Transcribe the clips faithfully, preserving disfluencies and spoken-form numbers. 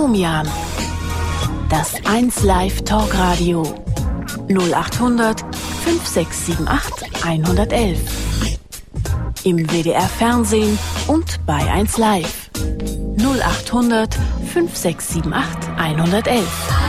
Domian. Das eins Live Talkradio. null acht hundert fünf sechs sieben acht eins eins eins. Im W D R Fernsehen und bei eins Live. null acht hundert fünf sechs sieben acht eins eins eins.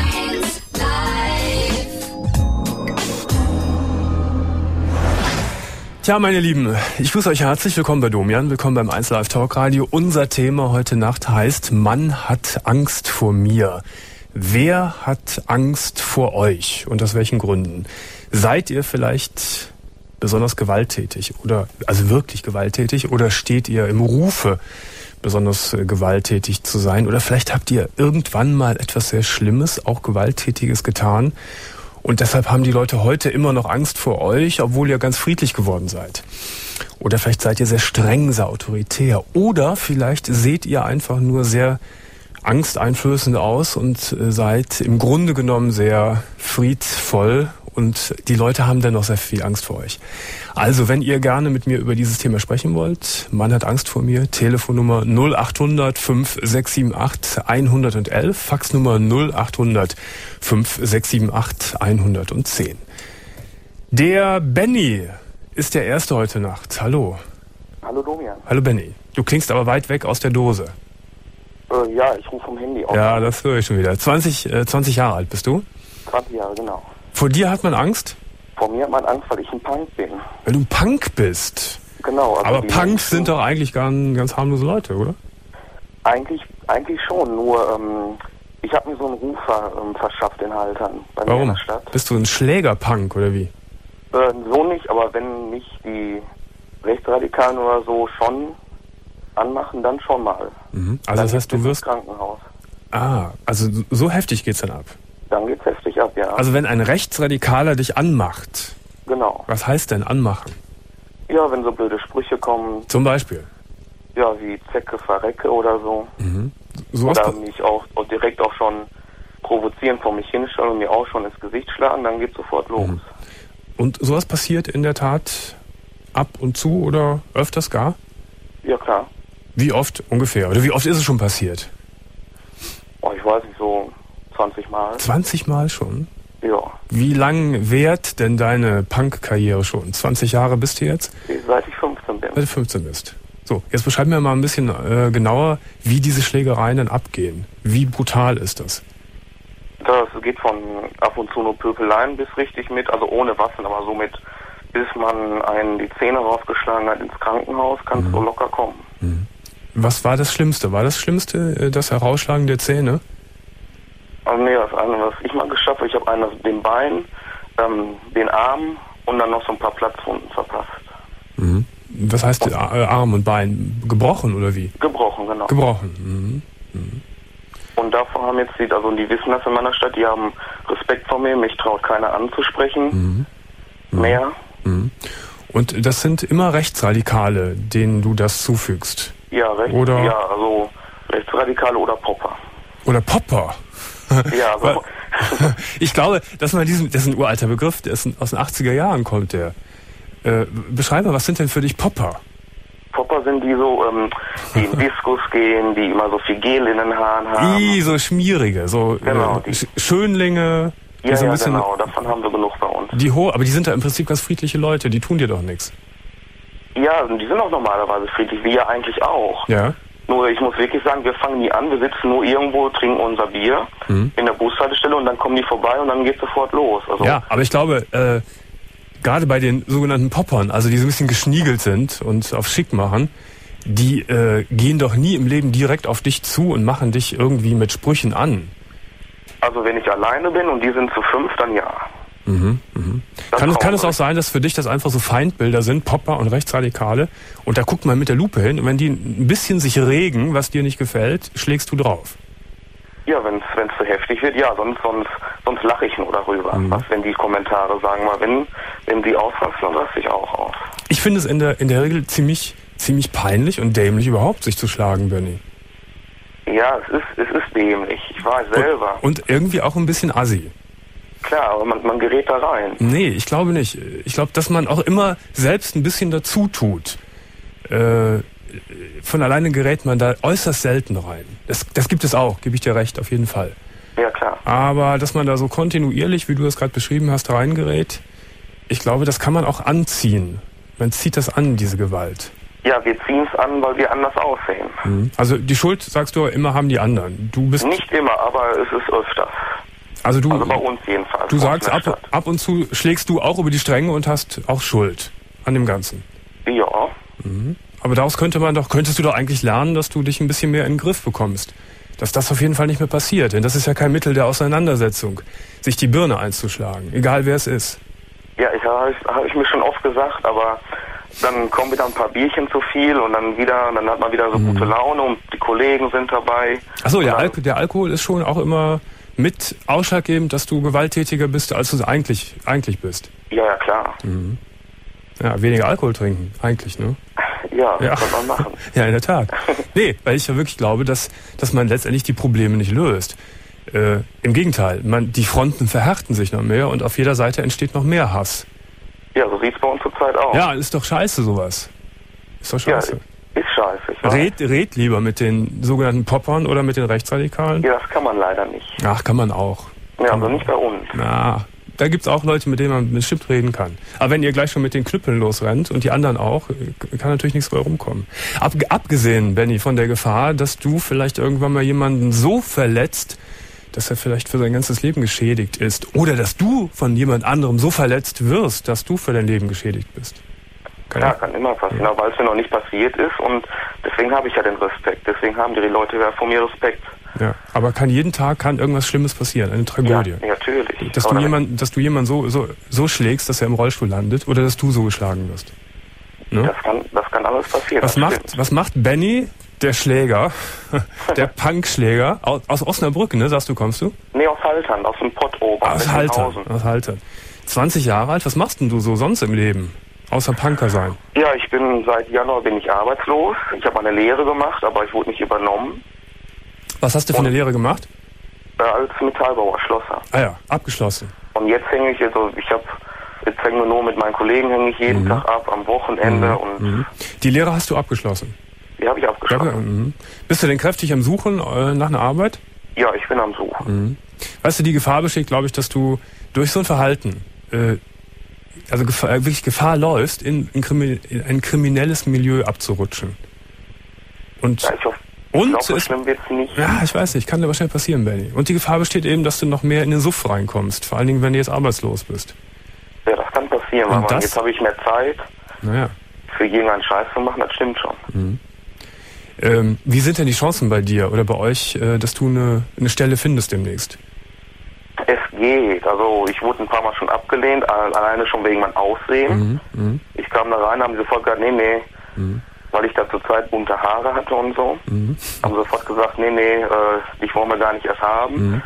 Tja, meine Lieben, ich grüße euch herzlich. Willkommen bei Domian, willkommen beim eins Live Talkradio. Unser Thema heute Nacht heißt: Man hat Angst vor mir. Wer hat Angst vor euch und aus welchen Gründen? Seid ihr vielleicht besonders gewalttätig oder also wirklich gewalttätig oder steht ihr im Rufe, besonders äh, gewalttätig zu sein? Oder vielleicht habt ihr irgendwann mal etwas sehr Schlimmes, auch Gewalttätiges getan und deshalb haben die Leute heute immer noch Angst vor euch, obwohl ihr ganz friedlich geworden seid. Oder vielleicht seid ihr sehr streng, sehr autoritär. Oder vielleicht seht ihr einfach nur sehr angsteinflößend aus und äh, seid im Grunde genommen sehr friedvoll und die Leute haben dennoch sehr viel Angst vor euch. Also, wenn ihr gerne mit mir über dieses Thema sprechen wollt, man hat Angst vor mir, Telefonnummer null acht hundert fünf sechs sieben acht eins eins eins, Faxnummer null acht hundert fünf sechs sieben acht eins eins eins. Der Benny ist der Erste heute Nacht. Hallo. Hallo Domian. Hallo Benny. Du klingst aber weit weg aus der Dose. Äh, ja, ich rufe vom Handy auf. Ja, das höre ich schon wieder. zwanzig, äh, zwanzig Jahre alt bist du? zwanzig Jahre, genau. Vor dir hat man Angst? Vor mir hat man Angst, weil ich ein Punk bin. Weil du ein Punk bist? Genau. Also aber die Punks Menschen, sind doch eigentlich ganz, ganz harmlose Leute, oder? Eigentlich, eigentlich schon, nur ähm, ich habe mir so einen Ruf ver, ähm, verschafft in Haltern bei mir Warum? in der Stadt. Bist du ein Schlägerpunk oder wie? Äh, so nicht, aber wenn mich die Rechtsradikalen oder so schon anmachen, dann schon mal. Mhm. Also dann das heißt, du wirst... Krankenhaus. Ah, also so heftig geht's dann ab? Dann geht's heftig ab, ja. Also wenn ein Rechtsradikaler dich anmacht, genau. Was heißt denn anmachen? Ja, wenn so blöde Sprüche kommen. Zum Beispiel? Ja, wie Zecke, Verrecke oder so. Mhm. So oder mich auch, auch direkt auch schon provozieren, vor mich hinstellen und mir auch schon ins Gesicht schlagen, dann geht's sofort los. Mhm. Und sowas passiert in der Tat ab und zu oder öfters gar? Ja, klar. Wie oft ungefähr? Oder wie oft ist es schon passiert? Oh, ich weiß nicht, so zwanzig Mal. zwanzig Mal schon? Ja. Wie lang währt denn deine Punk-Karriere schon? zwanzig Jahre bist du jetzt? Seit ich fünfzehn bin. Seit du fünfzehn bist. So, jetzt beschreib mir mal ein bisschen äh, genauer, wie diese Schlägereien dann abgehen. Wie brutal ist das? Das geht von ab und zu nur Pöpeleien bis richtig mit, also ohne Waffen, aber so mit, bis man einen die Zähne rausgeschlagen hat ins Krankenhaus, kann es mhm. so locker kommen. Mhm. Was war das Schlimmste? War das Schlimmste äh, das Herausschlagen der Zähne? Also nee, das eine, was ich mal geschafft habe, ich habe einen den Bein, ähm, den Arm und dann noch so ein paar Platzwunden verpasst. Mhm. Was heißt und, äh, Arm und Bein? Gebrochen oder wie? Gebrochen, genau. Gebrochen. Mhm. Mhm. Und davor haben jetzt die, also die wissen das in meiner Stadt, die haben Respekt vor mir, mich traut keiner anzusprechen. Mhm. Mehr. Mhm. Und das sind immer Rechtsradikale, denen du das zufügst? Ja, recht, oder ja, also Rechtsradikale oder Popper. Oder Popper? Ja, also ich glaube, dass man diesen, das ist ein uralter Begriff, der ist aus den achtziger Jahren kommt der. Äh, beschreibe, was sind denn für dich Popper? Popper sind die so, ähm, die in Diskos gehen, die immer so viel Gel in den Haaren haben. I, so schmierige, so genau, äh, Schönlinge. Ja, so ein ja, bisschen, genau, davon haben wir genug bei uns. Die ho- aber die sind da im Prinzip ganz friedliche Leute, die tun dir doch nichts. Ja, die sind auch normalerweise friedlich, wir ja eigentlich auch. Ja. Nur ich muss wirklich sagen, wir fangen nie an, wir sitzen nur irgendwo, trinken unser Bier mhm. in der Bushaltestelle und dann kommen die vorbei und dann geht's sofort los. Also ja, aber ich glaube, äh, gerade bei den sogenannten Poppern, also die so ein bisschen geschniegelt sind und auf schick machen, die äh, gehen doch nie im Leben direkt auf dich zu und machen dich irgendwie mit Sprüchen an. Also wenn ich alleine bin und die sind zu fünf, dann ja. Mhm, mhm. Kann, kann es auch sein, dass für dich das einfach so Feindbilder sind, Popper und Rechtsradikale, und da guckt man mit der Lupe hin und wenn die ein bisschen sich regen, was dir nicht gefällt, schlägst du drauf? Ja, wenn es zu heftig wird, ja, sonst sonst sonst lache ich nur darüber. Mhm. Was, wenn die Kommentare sagen, mal, wenn wenn die ausrasten, dann raste ich auch aus. Ich finde es in der in der Regel ziemlich ziemlich peinlich und dämlich überhaupt, sich zu schlagen, Benny. Ja, es ist es ist dämlich. Ich weiß selber. Und, und irgendwie auch ein bisschen assi. Klar, aber man, man gerät da rein. Nee, ich glaube nicht. Ich glaube, dass man auch immer selbst ein bisschen dazu tut. Äh, von alleine gerät man da äußerst selten rein. Das, das gibt es auch, gebe ich dir recht, auf jeden Fall. Ja, klar. Aber dass man da so kontinuierlich, wie du das gerade beschrieben hast, reingerät, ich glaube, das kann man auch anziehen. Man zieht das an, diese Gewalt. Ja, wir ziehen es an, weil wir anders aussehen. Mhm. Also die Schuld, sagst du, immer haben die anderen. Du bist nicht immer, aber es ist öfters. Also, du, also bei uns jedenfalls. Du sagst, ab, ab und zu schlägst du auch über die Stränge und hast auch Schuld an dem Ganzen. Ja. Mhm. Aber daraus könnte man doch, könntest du doch eigentlich lernen, dass du dich ein bisschen mehr in den Griff bekommst. Dass das auf jeden Fall nicht mehr passiert. Denn das ist ja kein Mittel der Auseinandersetzung, sich die Birne einzuschlagen, egal wer es ist. Ja, ich habe hab ich mir schon oft gesagt, aber dann kommen wieder ein paar Bierchen zu viel und dann wieder, dann hat man wieder so mhm. gute Laune und die Kollegen sind dabei. Achso, der, Al- der Alkohol ist schon auch immer mit ausschlaggebend, dass du gewalttätiger bist, als du eigentlich, eigentlich bist. Ja, ja, klar. Mhm. Ja, weniger Alkohol trinken, eigentlich, ne? Ja, ja. das kann man machen. Ja, in der Tat. Nee, weil ich ja wirklich glaube, dass, dass man letztendlich die Probleme nicht löst. Äh, im Gegenteil, man, die Fronten verhärten sich noch mehr und auf jeder Seite entsteht noch mehr Hass. Ja, so sieht's bei uns zurzeit aus. Ja, ist doch scheiße sowas. Ist doch scheiße. Ja, ist scheiße. Ich weiß. Red, red lieber mit den sogenannten Poppern oder mit den Rechtsradikalen. Ja, das kann man leider nicht. Ach, kann man auch. Ja, kann also man. Nicht bei uns. Na, da gibt's auch Leute, mit denen man bestimmt reden kann. Aber wenn ihr gleich schon mit den Knüppeln losrennt und die anderen auch, kann natürlich nichts bei rumkommen. Ab, abgesehen, Benny, von der Gefahr, dass du vielleicht irgendwann mal jemanden so verletzt, dass er vielleicht für sein ganzes Leben geschädigt ist. Oder dass du von jemand anderem so verletzt wirst, dass du für dein Leben geschädigt bist. Kann ja, ja, kann immer passieren, ja. weil es mir noch nicht passiert ist und deswegen habe ich ja den Respekt. Deswegen haben die Leute ja von mir Respekt. Ja, aber kann jeden Tag kann irgendwas Schlimmes passieren, eine Tragödie. Ja, natürlich. Dass du jemanden, dass du jemanden so, so, so schlägst, dass er im Rollstuhl landet oder dass du so geschlagen wirst. Ne? Das kann, das kann alles passieren. Was macht, was macht Benny, der Schläger, der Punkschläger, aus, aus Osnabrück, ne, sagst du, kommst du? Nee, aus Haltern, aus dem Pott oben. Aus Haltern, aus Haltern. zwanzig Jahre alt, was machst denn du so sonst im Leben? Außer Punker sein? Ja, ich bin, seit Januar bin ich arbeitslos. Ich habe eine Lehre gemacht, aber ich wurde nicht übernommen. Was hast du für und, eine Lehre gemacht? Äh, als Metallbauer, Schlosser. Ah ja, abgeschlossen. Und jetzt hänge ich, also ich habe, jetzt hänge nur, nur mit meinen Kollegen hänge ich jeden mhm. Tag ab, am Wochenende mhm. und... Mhm. Die Lehre hast du abgeschlossen? Die habe ich abgeschlossen. Ja, mhm. Bist du denn kräftig am Suchen äh, nach einer Arbeit? Ja, ich bin am Suchen. Mhm. Weißt du, die Gefahr besteht, glaube ich, dass du durch so ein Verhalten, äh, also Gefahr, wirklich Gefahr läufst, in, in, Krimi- in ein kriminelles Milieu abzurutschen. Und, ja, ich hoffe, und ich glaub, so ist, schlimm wird's nicht. Ja, ich weiß nicht, kann dir wahrscheinlich passieren, Benny. Und die Gefahr besteht eben, dass du noch mehr in den Suff reinkommst, vor allen Dingen, wenn du jetzt arbeitslos bist. Ja, das kann passieren, weil man, jetzt habe ich mehr Zeit, naja. für irgendeinen Scheiß zu machen, das stimmt schon. Mhm. Ähm, wie sind denn die Chancen bei dir oder bei euch, äh, dass du eine, eine Stelle findest demnächst? Es geht. Also ich wurde ein paar Mal schon abgelehnt, alleine schon wegen meinem Aussehen. Mhm, mh. Ich kam da rein, haben sie sofort gesagt, nee, nee, mhm. weil ich da zur Zeit bunte Haare hatte und so. Mhm. Haben sofort gesagt, nee, nee, äh, dich wollen wir gar nicht erst haben. Mhm.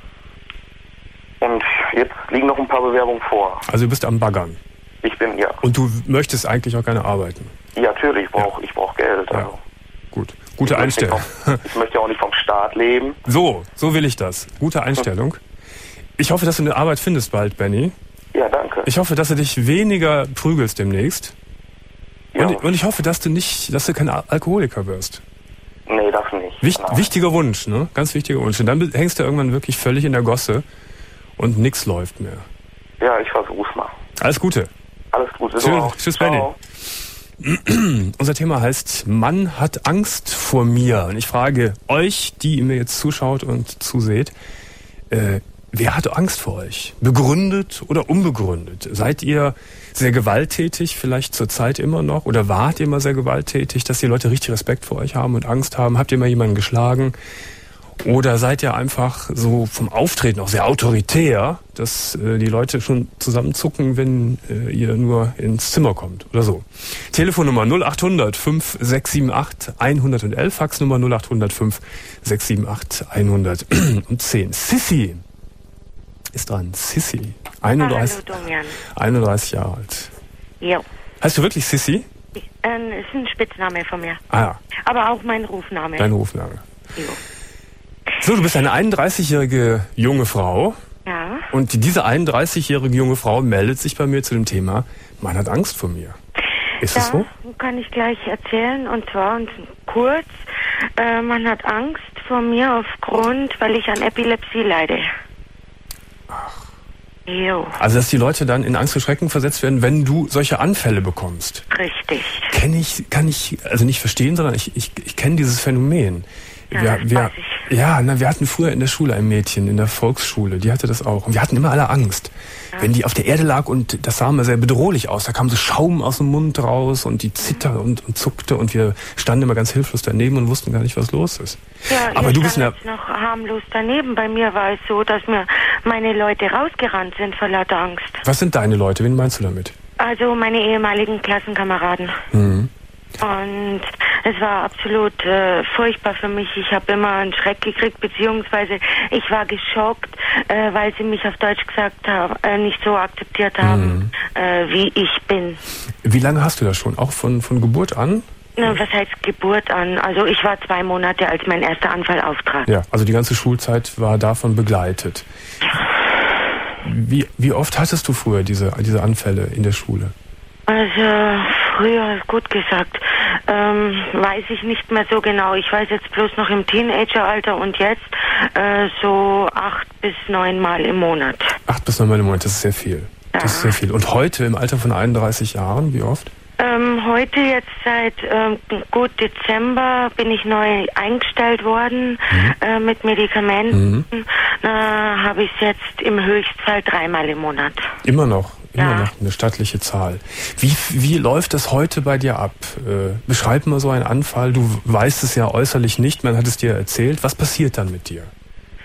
Und jetzt liegen noch ein paar Bewerbungen vor. Also du bist am Baggern? Ich bin, ja. Und du möchtest eigentlich auch gerne arbeiten? Ja, natürlich, ich brauche ja. ich brauch Geld. Also. Ja. Gut, gute ich Einstellung. Vom, ich möchte auch nicht vom Staat leben. So, so will ich das. Gute Einstellung. Ich hoffe, dass du eine Arbeit findest bald, Benny. Ja, danke. Ich hoffe, dass du dich weniger prügelst demnächst. Ja. Und, und ich hoffe, dass du nicht, dass du kein Alkoholiker wirst. Nee, das nicht. Wicht, wichtiger Wunsch, ne? Ganz wichtiger Wunsch. Und dann hängst du irgendwann wirklich völlig in der Gosse und nix läuft mehr. Ja, ich versuch's mal. Alles Gute. Alles Gute. Tschüss, tschüss Benny. Unser Thema heißt, Mann hat Angst vor mir. Und ich frage euch, die ihr mir jetzt zuschaut und zuseht, äh, wer hat Angst vor euch? Begründet oder unbegründet? Seid ihr sehr gewalttätig, vielleicht zur Zeit immer noch? Oder wart ihr mal sehr gewalttätig, dass die Leute richtig Respekt vor euch haben und Angst haben? Habt ihr mal jemanden geschlagen? Oder seid ihr einfach so vom Auftreten auch sehr autoritär, dass äh, die Leute schon zusammenzucken, wenn äh, ihr nur ins Zimmer kommt oder so? Telefonnummer null acht hundert fünf sechs sieben acht hundertelf, Faxnummer null acht hundert fünf sechs sieben acht hundertzehn. Sissi ist dran. Sissi. einunddreißig, Hallo, Domian. einunddreißig Jahre alt. Ja. Heißt du wirklich Sissi? Ich, äh, ist ein Spitzname von mir. Ah ja. Aber auch mein Rufname. Dein Rufname. Jo. So, du bist eine einunddreißigjährige junge Frau. Ja. Und diese einunddreißigjährige junge Frau meldet sich bei mir zu dem Thema, man hat Angst vor mir. Ist ja, das so? kann ich gleich erzählen, und zwar und kurz, äh, man hat Angst vor mir aufgrund, weil ich an Epilepsie leide. Ach. Jo. Also, dass die Leute dann in Angst und Schrecken versetzt werden, wenn du solche Anfälle bekommst. Richtig. Kenn ich, kann ich, also nicht verstehen, sondern ich, ich, ich kenne dieses Phänomen. Ja, wir, wir, weiß ich. ja, na, wir hatten früher in der Schule ein Mädchen, in der Volksschule, die hatte das auch. Und wir hatten immer alle Angst. Ja. Wenn die auf der Erde lag, und das sah immer sehr bedrohlich aus, da kam so Schaum aus dem Mund raus und die zitterte und, und zuckte, und wir standen immer ganz hilflos daneben und wussten gar nicht, was los ist. Ja, aber du bist ja noch harmlos daneben. Bei mir war es so, dass mir meine Leute rausgerannt sind vor lauter Angst. Was sind deine Leute? Wen meinst du damit? Also meine ehemaligen Klassenkameraden. Mhm. Und es war absolut äh, furchtbar für mich. Ich habe immer einen Schreck gekriegt, beziehungsweise ich war geschockt, äh, weil sie mich auf Deutsch gesagt haben, äh, nicht so akzeptiert haben, mhm. äh, wie ich bin. Wie lange hast du das schon? Auch von, von Geburt an? Na, was heißt Geburt an? Also ich war zwei Monate, als mein erster Anfall auftrat. Ja, also die ganze Schulzeit war davon begleitet. Wie, wie oft hattest du früher diese, diese Anfälle in der Schule? Also früher, gut gesagt, ähm, weiß ich nicht mehr so genau. Ich weiß jetzt bloß noch im Teenageralter, und jetzt äh, so acht bis neun Mal im Monat. Acht bis neun Mal im Monat, das ist sehr viel. Ja. Das ist sehr viel. Und heute im Alter von einunddreißig Jahren, wie oft? Ähm, heute jetzt seit ähm, gut Dezember bin ich neu eingestellt worden mhm. äh, mit Medikamenten. Mhm. Da habe ich es jetzt im Höchstfall dreimal im Monat. Immer noch? Immer ja. noch eine stattliche Zahl. Wie, wie läuft das heute bei dir ab? Äh, beschreib mal so einen Anfall. Du weißt es ja äußerlich nicht, man hat es dir erzählt. Was passiert dann mit dir?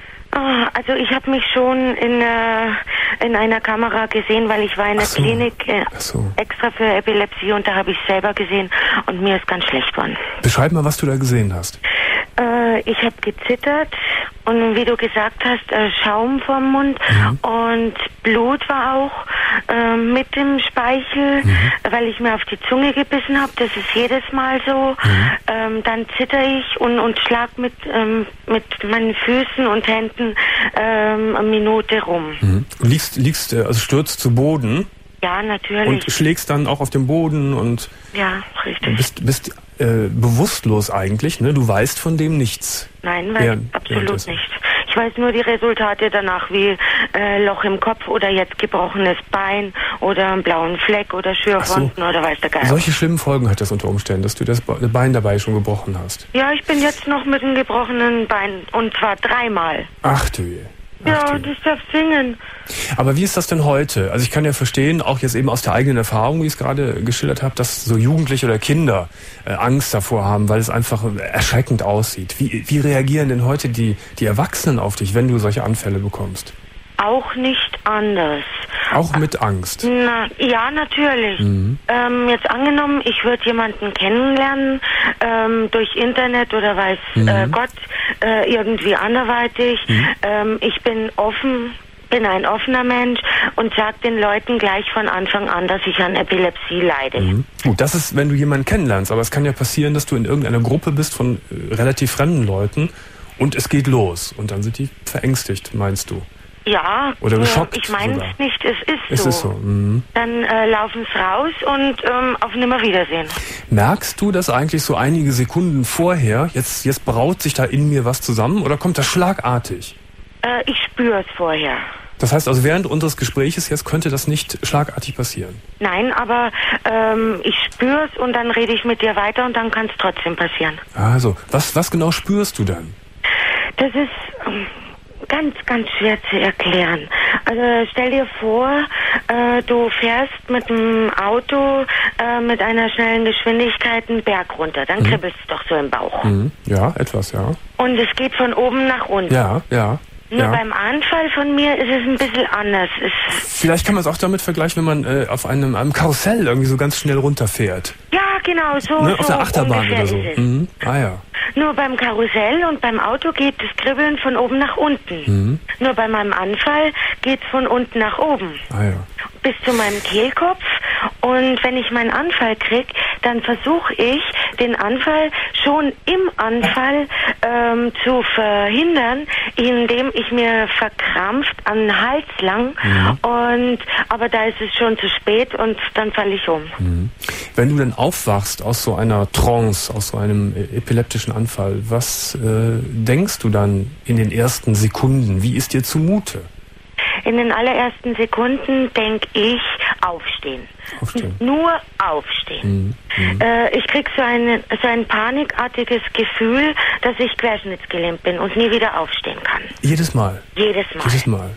Ah, also ich habe mich schon in, äh, in einer Kamera gesehen, weil ich war in der so. Klinik äh, so. extra für Epilepsie, und da habe ich selber gesehen, und mir ist ganz schlecht geworden. Beschreib mal, was du da gesehen hast. Äh, ich habe gezittert, und wie du gesagt hast, äh, Schaum vom Mund, mhm. und Blut war auch äh, mit dem Speichel, mhm. weil ich mir auf die Zunge gebissen habe. Das ist jedes Mal so. Mhm. Ähm, dann zitter ich und, und schlag mit, ähm, mit meinen Füßen und Händen ähm, eine Minute rum. Mhm. Und liegst, liegst, also stürzt zu Boden? Ja, natürlich. Und schlägst dann auch auf dem Boden und ja, richtig. bist, bist äh, bewusstlos eigentlich, ne? Du weißt von dem nichts. Nein, weiß Während, absolut nicht. Ich weiß nur die Resultate danach, wie äh, Loch im Kopf oder jetzt gebrochenes Bein oder einen blauen Fleck oder Schürfwunden so. Oder weiß der Geil. Solche schlimmen Folgen hat das unter Umständen, dass du das Bein dabei schon gebrochen hast. Ja, ich bin jetzt noch mit einem gebrochenen Bein, und zwar dreimal. Ach du je. Ach ja, du. und ich darf singen. Aber wie ist das denn heute? Also ich kann ja verstehen, auch jetzt eben aus der eigenen Erfahrung, wie ich es gerade geschildert habe, dass so Jugendliche oder Kinder äh, Angst davor haben, weil es einfach erschreckend aussieht. Wie, wie reagieren denn heute die, die Erwachsenen auf dich, wenn du solche Anfälle bekommst? Auch nicht anders. Auch mit Angst? Na, ja, natürlich. Mhm. Ähm, jetzt angenommen, ich würde jemanden kennenlernen, ähm, durch Internet oder weiß mhm. äh, Gott, äh, irgendwie anderweitig. Mhm. Ähm, ich bin offen, bin ein offener Mensch und sage den Leuten gleich von Anfang an, dass ich an Epilepsie leide. Mhm. Gut, das ist, wenn du jemanden kennenlernst, aber es kann ja passieren, dass du in irgendeiner Gruppe bist von äh, relativ fremden Leuten und es geht los und dann sind die verängstigt, meinst du? Ja, oder geschockt ich meine es nicht, es ist es so. Ist so. Mhm. Dann äh, laufen es raus und ähm, auf Nimmerwiedersehen. Merkst du das eigentlich so einige Sekunden vorher, jetzt, jetzt braut sich da in mir was zusammen, oder kommt das schlagartig? Äh, ich spüre es vorher. Das heißt also, während unseres Gespräches jetzt könnte das nicht schlagartig passieren? Nein, aber ähm, ich spüre es und dann rede ich mit dir weiter und dann kann es trotzdem passieren. Also, was, was genau spürst du dann? Das ist ähm, ganz, ganz schwer zu erklären. Also stell dir vor, äh, du fährst mit dem Auto äh, mit einer schnellen Geschwindigkeit einen Berg runter. Dann mhm. kribbelst es doch so im Bauch. Mhm. Ja, etwas, ja. Und es geht von oben nach unten. Ja, ja. Nur ja. beim Anfall von mir ist es ein bisschen anders. Es Vielleicht kann man es auch damit vergleichen, wenn man äh, auf einem, einem Karussell irgendwie so ganz schnell runterfährt. Ja, genau, so. Ne? so auf der Achterbahn oder so. Mhm. Ah ja. Nur beim Karussell und beim Auto geht das Kribbeln von oben nach unten. Mhm. Nur bei meinem Anfall geht es von unten nach oben. Ah ja. Bis zu meinem Kehlkopf Und wenn ich meinen Anfall kriege, dann versuche ich, den Anfall schon im Anfall ähm, zu verhindern, indem ich mir verkrampft an den Hals lang. Mhm. Und aber da ist es schon zu spät und dann falle ich um. Mhm. Wenn du dann aufwachst aus so einer Trance, aus so einem epileptischen Anfall, was äh, denkst du dann in den ersten Sekunden? Wie ist dir zumute? In den allerersten Sekunden denke ich aufstehen. Aufstehen. Nur aufstehen. Mhm. Äh, ich krieg so, eine, so ein panikartiges Gefühl, dass ich querschnittsgelähmt bin und nie wieder aufstehen kann. Jedes Mal? Jedes Mal. Jedes Mal.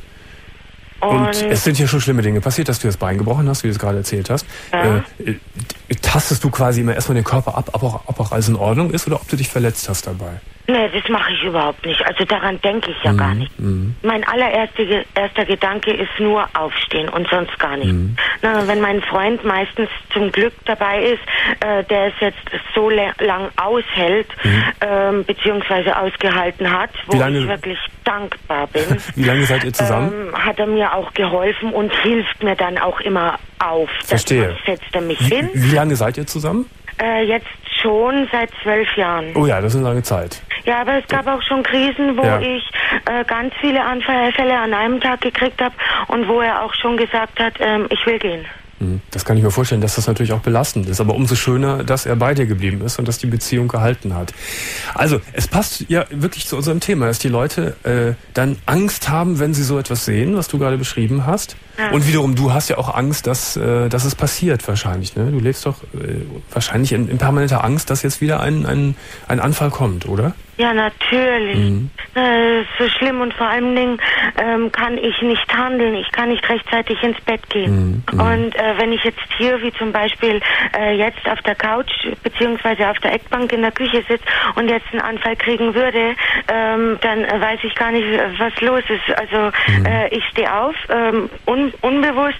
Und, und es sind ja schon schlimme Dinge passiert, dass du das Bein gebrochen hast, wie du es gerade erzählt hast. Ja. Äh, tastest du quasi immer erstmal den Körper ab, ob auch, ob auch alles in Ordnung ist oder ob du dich verletzt hast dabei? Nee, das mache ich überhaupt nicht. Also daran denke ich ja mhm. gar nicht. Mhm. Mein allererster erster Gedanke ist nur aufstehen und sonst gar nicht. Mhm. Na, wenn mein Freund meistens zum Glück dabei ist, äh, der es jetzt so lang aushält, mhm. ähm, beziehungsweise ausgehalten hat, wo ich wirklich dankbar bin. Wie lange seid ihr zusammen? Ähm, hat er mir auch geholfen und hilft mir dann auch immer auf. Verstehe. Das setzt er mich wie, hin. Wie lange seid ihr zusammen? Äh, jetzt schon seit zwölf Jahren. Oh ja, das ist eine lange Zeit. Ja, aber es gab auch schon Krisen, wo ja. ich äh, ganz viele Anfälle an einem Tag gekriegt habe und wo er auch schon gesagt hat, ähm, ich will gehen. Das kann ich mir vorstellen, dass das natürlich auch belastend ist. Aber umso schöner, dass er bei dir geblieben ist und dass die Beziehung gehalten hat. Also, es passt ja wirklich zu unserem Thema, dass die Leute äh, dann Angst haben, wenn sie so etwas sehen, was du gerade beschrieben hast. Ja. Und wiederum, du hast ja auch Angst, dass, äh, dass es passiert wahrscheinlich. Ne? Du lebst doch äh, wahrscheinlich in, in permanenter Angst, dass jetzt wieder ein, ein, ein Anfall kommt, oder? Ja, natürlich. Mhm. Das ist so schlimm und vor allen Dingen ähm, kann ich nicht handeln. Ich kann nicht rechtzeitig ins Bett gehen. Mhm. Und äh, wenn ich jetzt hier, wie zum Beispiel äh, jetzt auf der Couch beziehungsweise auf der Eckbank in der Küche sitze und jetzt einen Anfall kriegen würde, ähm, dann äh, weiß ich gar nicht, was los ist. Also mhm. äh, ich stehe auf, ähm, un unbewusst,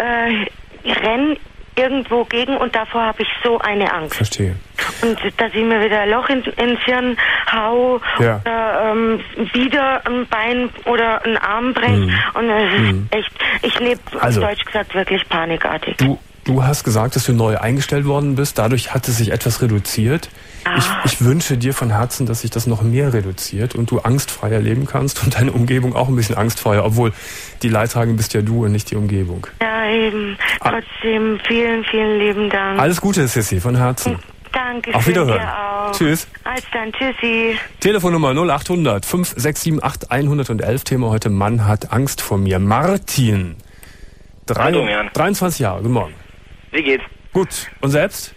äh, renn irgendwo gegen und davor habe ich so eine Angst. Verstehe. Und dass ich mir wieder ein Loch in, ins Hirn hau ja. oder ähm, wieder ein Bein oder einen Arm breche. Mhm. Und es ist mhm. echt, ich lebe, also, auf Deutsch gesagt, wirklich panikartig. Du, du hast gesagt, dass du neu eingestellt worden bist. Dadurch hat es sich etwas reduziert. Ah. Ich, ich wünsche dir von Herzen, dass sich das noch mehr reduziert und du angstfreier leben kannst und deine Umgebung auch ein bisschen angstfreier, obwohl die Leidtragende bist ja du und nicht die Umgebung. Ja, eben. Ah. Trotzdem vielen, vielen lieben Dank. Alles Gute, Sissi, von Herzen. Danke. Auf Wiederhören. Auch. Tschüss. Als dann, tschüssi. Telefonnummer null acht hundert fünf sechs sieben acht hundertelf. Thema heute: Mann hat Angst vor mir. Martin. Drei, Hallo, dreiundzwanzig Jahre. Guten Morgen. Wie geht's? Gut. Und selbst?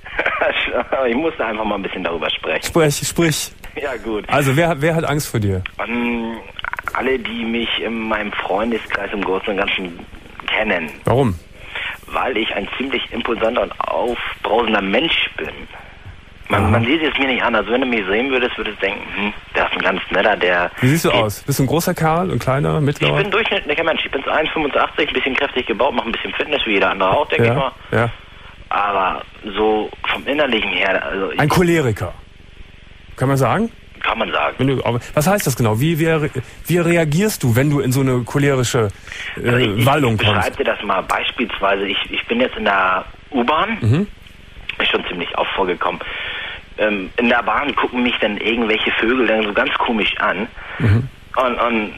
Ich musste einfach mal ein bisschen darüber sprechen. Sprich, sprich. Ja, gut. Also, wer, wer hat Angst vor dir? Um, alle, die mich in meinem Freundeskreis im Großen und Ganzen kennen. Warum? Weil ich ein ziemlich imposanter und aufbrausender Mensch bin. Man, man sieht es mir nicht an. Also wenn du mich sehen würdest, würdest du denken, hm, der ist ein ganz netter, der... Wie siehst du aus? Bist du ein großer Kerl, ein kleiner, mittlerer? Ich bin ein durchschnittlicher Mensch. Ich bin so eins Komma fünfundachtzig, ein bisschen kräftig gebaut, mache ein bisschen Fitness, wie jeder andere auch, denke ja, ich mal. Ja. Aber so vom Innerlichen her... Also ich ein Choleriker. Kann man sagen? Kann man sagen. Wenn du, aber was heißt das genau? Wie, wie, wie reagierst du, wenn du in so eine cholerische äh, also ich, Wallung ich kommst? Ich beschreibe dir das mal beispielsweise. Ich, ich bin jetzt in der U-Bahn. Mhm. Ist schon ziemlich oft vorgekommen. Ähm, in der Bahn gucken mich dann irgendwelche Vögel dann so ganz komisch an. Mhm. Und, und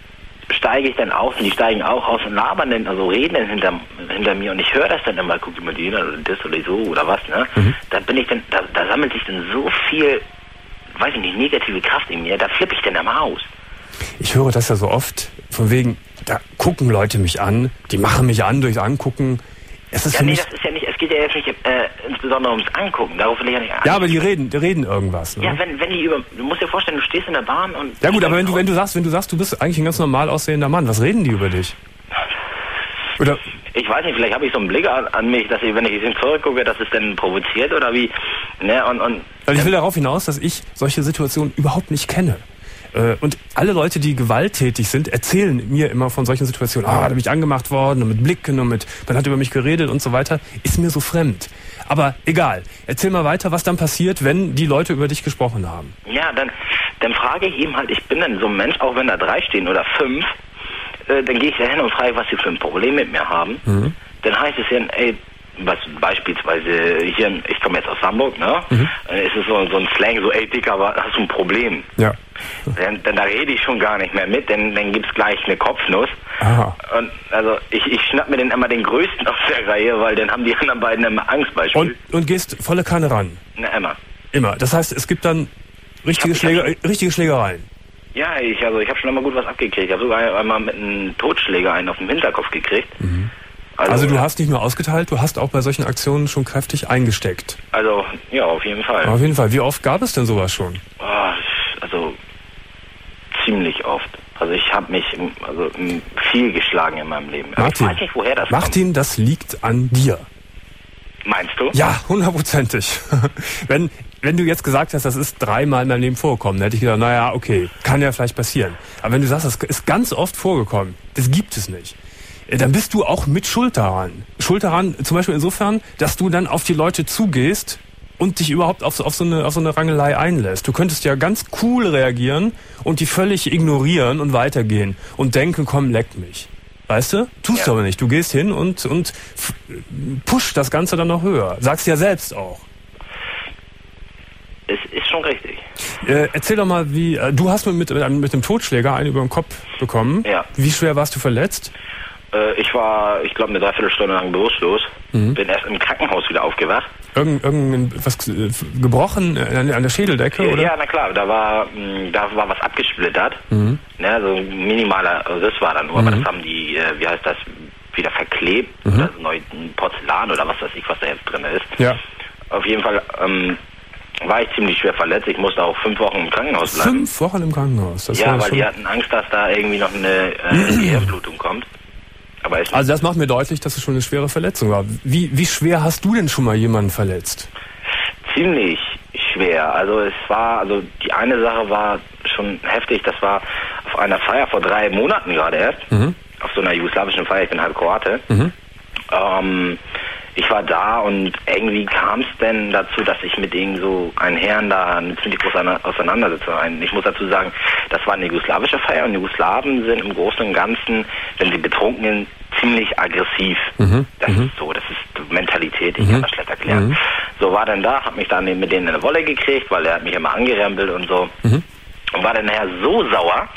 steige ich dann aus und die steigen auch aus und labern dann, also reden dann hinter, hinter mir und ich höre das dann immer, guck mal die oder das oder so oder was, ne? Mhm. Da bin ich dann, da, da sammelt sich dann so viel, weiß ich nicht, negative Kraft in mir, da flippe ich dann am Haus. Ich höre das ja so oft, von wegen, da gucken Leute mich an, die machen mich an durchs Angucken. Es ist ja, für nee, mich das ist ja nicht, es geht ja jetzt nicht äh, insbesondere ums Angucken, darauf will ich ja nicht an. Ja, aber die reden, die reden irgendwas, ne? Ja, wenn, wenn die über, du musst dir vorstellen, du stehst in der Bahn und... Ja gut, aber wenn du, wenn du sagst, wenn du sagst, du bist eigentlich ein ganz normal aussehender Mann, was reden die über dich? Oder... Ich weiß nicht, vielleicht habe ich so einen Blick an, an mich, dass ich, wenn ich hin zurückgucke, dass es dann provoziert oder wie, ne, und... und also ich will darauf hinaus, dass ich solche Situationen überhaupt nicht kenne. Und alle Leute, die gewalttätig sind, erzählen mir immer von solchen Situationen. Ah, da bin ich angemacht worden und mit Blicken und mit, man hat über mich geredet und so weiter. Ist mir so fremd. Aber egal. Erzähl mal weiter, was dann passiert, wenn die Leute über dich gesprochen haben. Ja, dann, dann frage ich ihm halt, ich bin dann so ein Mensch, auch wenn da drei stehen oder fünf, äh, dann gehe ich da hin und frage, was sie für ein Problem mit mir haben. Mhm. Dann heißt es ja, ey, was beispielsweise hier, ich komme jetzt aus Hamburg, ne? Mhm. Dann ist es so, so ein Slang, so, ey Dicker, aber hast du ein Problem? Ja. Dann, dann da rede ich schon gar nicht mehr mit, denn dann gibt's gleich eine Kopfnuss. Aha. Und also ich, ich schnapp mir dann immer den Größten aus der Reihe, weil dann haben die anderen beiden immer Angst bei Spiel. Und, und gehst volle Kanne ran? Na, immer. Immer. Das heißt, es gibt dann richtige, ich hab, Schläger, ich hab, richtige Schlägereien? Ja, ich, also ich habe schon immer gut was abgekriegt. Ich habe sogar einmal mit einem Totschläger einen auf den Hinterkopf gekriegt. Mhm. Also, also du hast nicht nur ausgeteilt, du hast auch bei solchen Aktionen schon kräftig eingesteckt. Also, ja, auf jeden Fall. Auf jeden Fall. Wie oft gab es denn sowas schon? Oh, also, ziemlich oft. Also ich habe mich also, viel geschlagen in meinem Leben. Martin, ich weiß nicht, woher das Martin, kommt. das liegt an dir. Meinst du? Ja, hundertprozentig. wenn, wenn du jetzt gesagt hast, das ist dreimal in meinem Leben vorgekommen, dann hätte ich gedacht, naja, okay, kann ja vielleicht passieren. Aber wenn du sagst, das ist ganz oft vorgekommen, das gibt es nicht. Dann bist du auch mit Schuld daran. Schuld daran zum Beispiel insofern, dass du dann auf die Leute zugehst und dich überhaupt auf, auf, so eine, auf so eine Rangelei einlässt. Du könntest ja ganz cool reagieren und die völlig ignorieren und weitergehen und denken, komm, leck mich. Weißt du? Tust ja. du aber nicht. Du gehst hin und, und push das Ganze dann noch höher. Sagst ja selbst auch. Es ist schon richtig. Äh, erzähl doch mal, wie, äh, du hast mit, mit, mit dem Totschläger einen über den Kopf bekommen. Ja. Wie schwer warst du verletzt? Ich war, ich glaube, eine Dreiviertelstunde lang bewusstlos. Mhm. Bin erst im Krankenhaus wieder aufgewacht. Irgend, irgendwas äh, gebrochen an, an der Schädeldecke, ja, oder? Ja, na klar. Da war, mh, da war was abgesplittert. Mhm. Ne, so ein minimaler Riss war da nur. Mhm. Aber das haben die, äh, wie heißt das, wieder verklebt. Mhm. Oder so neu, Porzellan oder was weiß ich, was da jetzt drin ist. Ja. Auf jeden Fall ähm, war ich ziemlich schwer verletzt. Ich musste auch fünf Wochen im Krankenhaus bleiben. Fünf Wochen im Krankenhaus? Das ja, war weil schon... die hatten Angst, dass da irgendwie noch eine äh, Gehirnblutung kommt. Aber also das macht mir deutlich, dass es schon eine schwere Verletzung war. Wie, wie schwer hast du denn schon mal jemanden verletzt? Ziemlich schwer. Also es war, also die eine Sache war schon heftig. Das war auf einer Feier vor drei Monaten gerade erst. Mhm. Auf so einer jugoslawischen Feier. Ich bin halb Kroate. Mhm. Ähm, ich war da und irgendwie kam es denn dazu, dass ich mit irgend so einem Herrn da eine ziemlich große Auseinandersetzung. Ich muss dazu sagen, das war eine jugoslawische Feier und Jugoslawen sind im Großen und Ganzen, wenn sie betrunken sind, ziemlich aggressiv. Mhm. Das mhm. ist so, das ist Mentalität, ich mhm. kann das schlecht erklären. Mhm. So war dann da, hab mich dann mit denen in eine Wolle gekriegt, weil er hat mich immer angerempelt und so. Mhm. Und war dann nachher so sauer,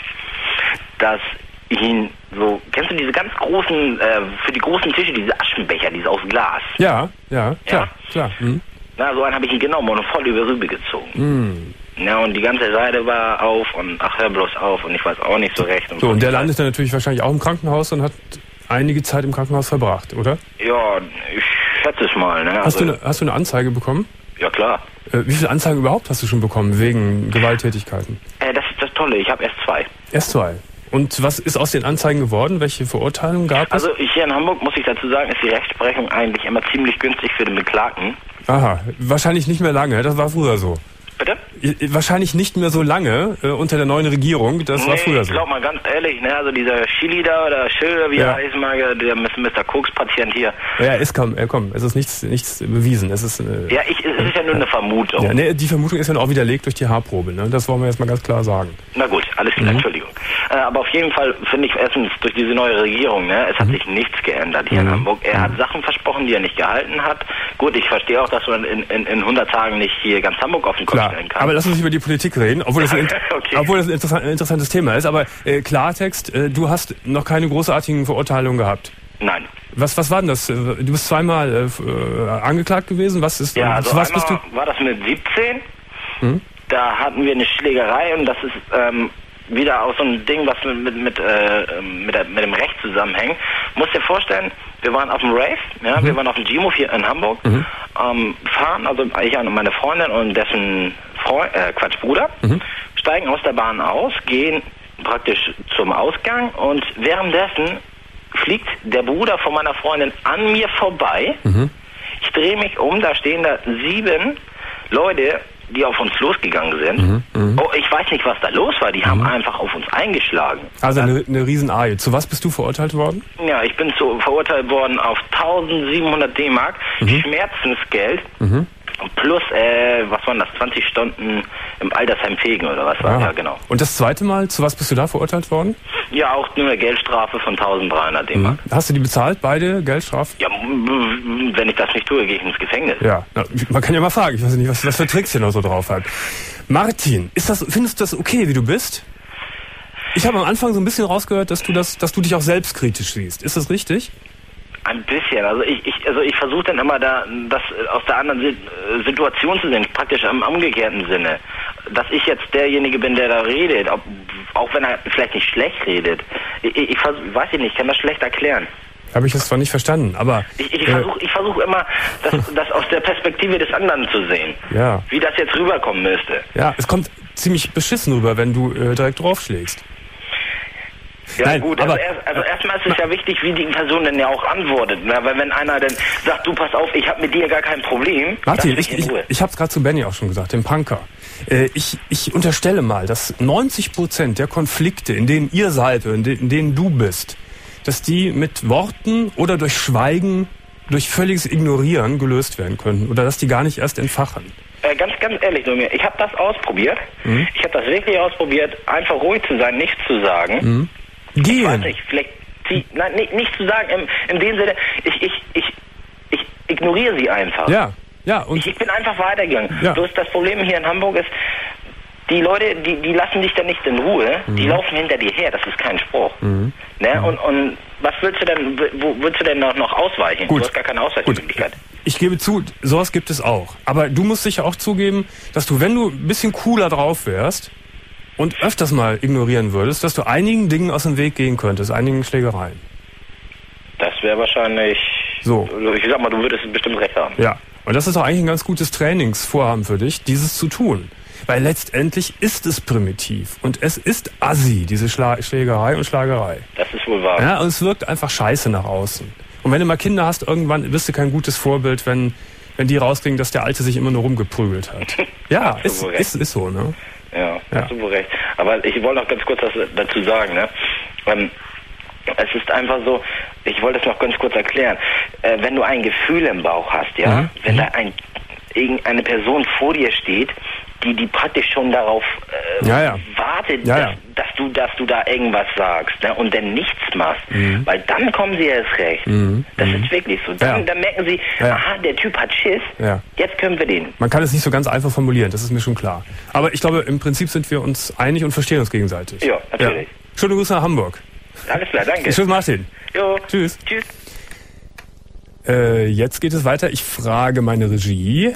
dass ich ihn so, kennst du diese ganz großen, äh, für die großen Tische, diese Aschenbecher, diese aus Glas? Ja, ja, klar, ja? klar. Mhm. Na, so einen habe ich ihn genommen und voll über Rübe gezogen. Mhm. Ja, und die ganze Seite war auf und ach, hör bloß auf und ich weiß auch nicht so recht. Und so, und der landet dann natürlich wahrscheinlich auch im Krankenhaus und hat einige Zeit im Krankenhaus verbracht, oder? Ja, ich schätze es mal. Ne? Hast, also, du eine, hast du eine Anzeige bekommen? Ja, klar. Äh, wie viele Anzeigen überhaupt hast du schon bekommen wegen Gewalttätigkeiten? Äh, das ist das Tolle, ich habe erst zwei. Erst zwei? Und was ist aus den Anzeigen geworden? Welche Verurteilungen gab es? Also hier in Hamburg, muss ich dazu sagen, ist die Rechtsprechung eigentlich immer ziemlich günstig für den Beklagten. Aha, wahrscheinlich nicht mehr lange, das war früher so. Bitte? Wahrscheinlich nicht mehr so lange äh, unter der neuen Regierung, das nee, war früher so. Ich glaube mal ganz ehrlich, ne, also dieser Chili da oder Schilder, wie ja. er heißt mag, der Mister Koks-Patient hier. Ja, ist komm, äh, komm, es ist nichts, nichts bewiesen. Es ist, äh, ja, ich, es ist ja nur eine Vermutung. Ja, ne, die Vermutung ist ja auch widerlegt durch die Haarprobe, ne? Das wollen wir jetzt mal ganz klar sagen. Na gut, alles klar, mhm. Entschuldigung. Äh, aber auf jeden Fall finde ich erstens durch diese neue Regierung, ne, es hat mhm. sich nichts geändert hier mhm. in Hamburg. Er mhm. hat Sachen versprochen, die er nicht gehalten hat. Gut, ich verstehe auch, dass man in, in, in hundert Tagen nicht hier ganz Hamburg auf den Kopf klar. stellen kann. Aber lass uns über die Politik reden, obwohl das ein, okay. obwohl das ein interessant, interessantes Thema ist. Aber äh, Klartext, äh, du hast noch keine großartigen Verurteilungen gehabt. Nein. Was, was war denn das? Du bist zweimal äh, angeklagt gewesen. Was ist? Ja, also was bist du? War das mit siebzehn? Hm? Da hatten wir eine Schlägerei und das ist ähm, wieder auch so ein Ding, was mit mit mit, äh, mit, der, mit dem Recht zusammenhängt. Musst dir vorstellen, wir waren auf dem Rave, ja, mhm. wir waren auf dem G-Move hier in Hamburg, mhm. ähm, fahren, also ich und meine Freundin und dessen Freund, äh, Quatsch, Bruder, mhm. steigen aus der Bahn aus, gehen praktisch zum Ausgang und währenddessen fliegt der Bruder von meiner Freundin an mir vorbei. Mhm. Ich drehe mich um, da stehen da sieben Leute, die auf uns losgegangen sind. Mhm, mh. Oh, ich weiß nicht, was da los war. Die mhm. haben einfach auf uns eingeschlagen. Also eine, eine Riesenarie. Zu was bist du verurteilt worden? Ja, ich bin zu, verurteilt worden auf tausendsiebenhundert D-Mark, mhm. Schmerzensgeld, mhm. plus, äh, was waren das, zwanzig Stunden im Altersheim Fegen oder was war? Ah. Ja, genau. Und das zweite Mal, zu was bist du da verurteilt worden? Ja, auch nur eine Geldstrafe von dreizehnhundert D-Mark. Mhm. Hast du die bezahlt, beide Geldstrafen? Ja, wenn ich das nicht tue, gehe ich ins Gefängnis. Ja, na, man kann ja mal fragen, ich weiß nicht, was, was für Tricks ihr noch so drauf hat. Martin, ist das, findest du das okay, wie du bist? Ich habe am Anfang so ein bisschen rausgehört, dass du das, dass du dich auch selbstkritisch siehst. Ist das richtig? Ein bisschen. Also ich, ich, also ich versuche dann immer da, das aus der anderen Situation zu sehen, praktisch im umgekehrten Sinne. Dass ich jetzt derjenige bin, der da redet, ob, auch wenn er vielleicht nicht schlecht redet. Ich, ich, ich versuch, weiß ich nicht, ich kann das schlecht erklären. Habe ich das zwar nicht verstanden, aber... Ich, ich äh, versuche ich versuch immer, das, das aus der Perspektive des anderen zu sehen. Ja. Wie das jetzt rüberkommen müsste. Ja, es kommt ziemlich beschissen rüber, wenn du äh, direkt draufschlägst. Ja, Nein, gut, aber, also, erst, also erstmal ist es ja wichtig, wie die Person denn ja auch antwortet. Na, weil wenn einer dann sagt, du pass auf, ich habe mit dir gar kein Problem. Martin, lass ich, mich in ich, Ruhe. ich habe es gerade zu Benny auch schon gesagt, dem Punker. Äh, ich, ich unterstelle mal, dass neunzig Prozent der Konflikte, in denen ihr seid, in, de, in denen du bist, dass die mit Worten oder durch Schweigen, durch völliges Ignorieren gelöst werden können. Oder dass die gar nicht erst entfachen. Äh, ganz, ganz ehrlich, nur mir, ich habe das ausprobiert. Mhm. Ich habe das wirklich ausprobiert, einfach ruhig zu sein, nichts zu sagen. Mhm. Gehen. Ich weiß nicht, vielleicht, die, nein, nicht, nicht zu sagen, im, in dem Sinne, ich, ich, ich, ich ignoriere sie einfach. Ja, ja. Und ich, ich bin einfach weitergegangen. Ja. Bloß das Problem hier in Hamburg ist, die Leute, die, die lassen dich dann nicht in Ruhe, mhm. die laufen hinter dir her, das ist kein Spruch. Mhm. Ne? Und, und was willst du denn, wo willst du denn noch, noch ausweichen? Gut. Du hast gar keine Ausweichmöglichkeit. Ich gebe zu, sowas gibt es auch. Aber du musst sicher auch zugeben, dass du, wenn du ein bisschen cooler drauf wärst und öfters mal ignorieren würdest, dass du einigen Dingen aus dem Weg gehen könntest, einigen Schlägereien. Das wäre wahrscheinlich... So. Ich sag mal, du würdest bestimmt recht haben. Ja, und das ist auch eigentlich ein ganz gutes Trainingsvorhaben für dich, dieses zu tun. Weil letztendlich ist es primitiv und es ist assi, diese Schla- Schlägerei und Schlagerei. Das ist wohl wahr. Ja, und es wirkt einfach scheiße nach außen. Und wenn du mal Kinder hast, irgendwann bist du kein gutes Vorbild, wenn, wenn die rauskriegen, dass der Alte sich immer nur rumgeprügelt hat. Ja, ist, ist, ist so, ne? Ja, ja, hast du wohl recht. Aber ich wollte noch ganz kurz was dazu sagen, ne? Ähm, es ist einfach so, ich wollte es noch ganz kurz erklären. Äh, wenn du ein Gefühl im Bauch hast, ja, mhm. wenn da ein, irgendeine Person vor dir steht, die, die praktisch schon darauf äh, ja, ja. wartet, ja, dass, ja. dass du, dass du da irgendwas sagst, ne? Und dann nichts machst, mhm. weil dann kommen sie erst recht. Mhm. Das mhm. ist wirklich so. Dann, ja. dann merken sie, ja. aha, der Typ hat Schiss, ja. jetzt können wir den. Man kann es nicht so ganz einfach formulieren, das ist mir schon klar. Aber ich glaube, im Prinzip sind wir uns einig und verstehen uns gegenseitig. Ja, natürlich. Ja. Schöne Grüße nach Hamburg. Alles klar, danke. Tschüss, Martin. Jo. Tschüss. Tschüss. Äh, jetzt geht es weiter. Ich frage meine Regie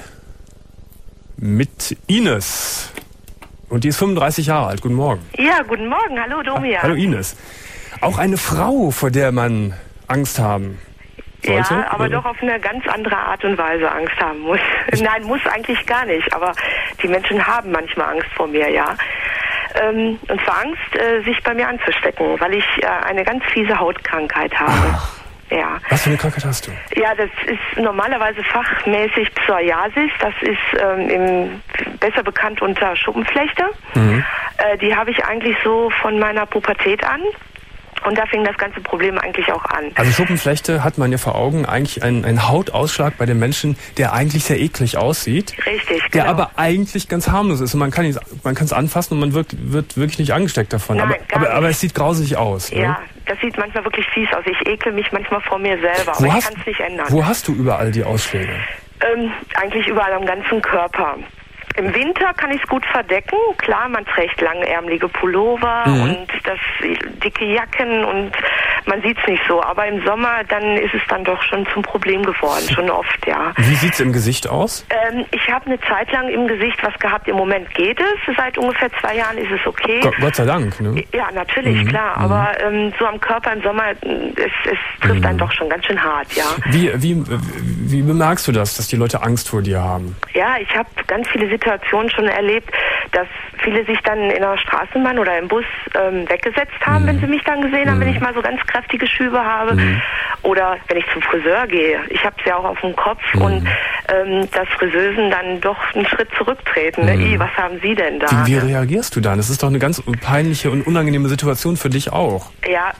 mit Ines. Und die ist fünfunddreißig Jahre alt. Guten Morgen. Ja, guten Morgen. Hallo, Domia. Hallo, Ines. Auch eine Frau, vor der man Angst haben sollte? Ja, aber oder? doch auf eine ganz andere Art und Weise Angst haben muss. Nein, muss eigentlich gar nicht. Aber die Menschen haben manchmal Angst vor mir, ja. Ähm, und zwar Angst, äh, sich bei mir anzustecken, weil ich äh, eine ganz fiese Hautkrankheit habe. Ach. Ja. Was für eine Krankheit hast du? Ja, das ist normalerweise fachmäßig Psoriasis. Das ist ähm, im, besser bekannt unter Schuppenflechte. Mhm. Äh, die habe ich eigentlich so von meiner Pubertät an. Und da fing das ganze Problem eigentlich auch an. Also Schuppenflechte hat man ja vor Augen eigentlich einen, einen Hautausschlag bei den Menschen, der eigentlich sehr eklig aussieht. Richtig, der genau. aber eigentlich ganz harmlos ist. Und man kann es anfassen und man wird, wird wirklich nicht angesteckt davon. Nein, aber, gar aber, nicht. aber es sieht grausig aus. Ja, ne? das sieht manchmal wirklich fies aus. Ich ekle mich manchmal vor mir selber, Wo aber hast, ich kann es nicht ändern. Wo hast du überall die Ausschläge? Ähm, eigentlich überall am ganzen Körper. Im Winter kann ich es gut verdecken. Klar, man trägt langärmelige Pullover mhm. und das dicke Jacken und man sieht es nicht so. Aber im Sommer, dann ist es dann doch schon zum Problem geworden, schon oft, ja. Wie sieht es im Gesicht aus? Ähm, ich habe eine Zeit lang im Gesicht was gehabt. Im Moment geht es. Seit ungefähr zwei Jahren ist es okay. Gott, Gott sei Dank, ne? Ja, natürlich, mhm. klar. Mhm. Aber ähm, so am Körper im Sommer, es, es trifft mhm. einen doch schon ganz schön hart, ja. Wie, wie, wie bemerkst du das, dass die Leute Angst vor dir haben? Ja, ich habe ganz viele Situationen schon erlebt, dass viele sich dann in der Straßenbahn oder im Bus ähm, weggesetzt haben, mhm. wenn sie mich dann gesehen haben, mhm. wenn ich mal so ganz kräftige Schübe habe. Mhm. Oder wenn ich zum Friseur gehe. Ich habe es ja auch auf dem Kopf mhm. und ähm, dass Friseusen dann doch einen Schritt zurücktreten. Ne? Mhm. I, was haben Sie denn da? Wie, wie reagierst du dann? Das ist doch eine ganz peinliche und unangenehme Situation für dich auch. Ja,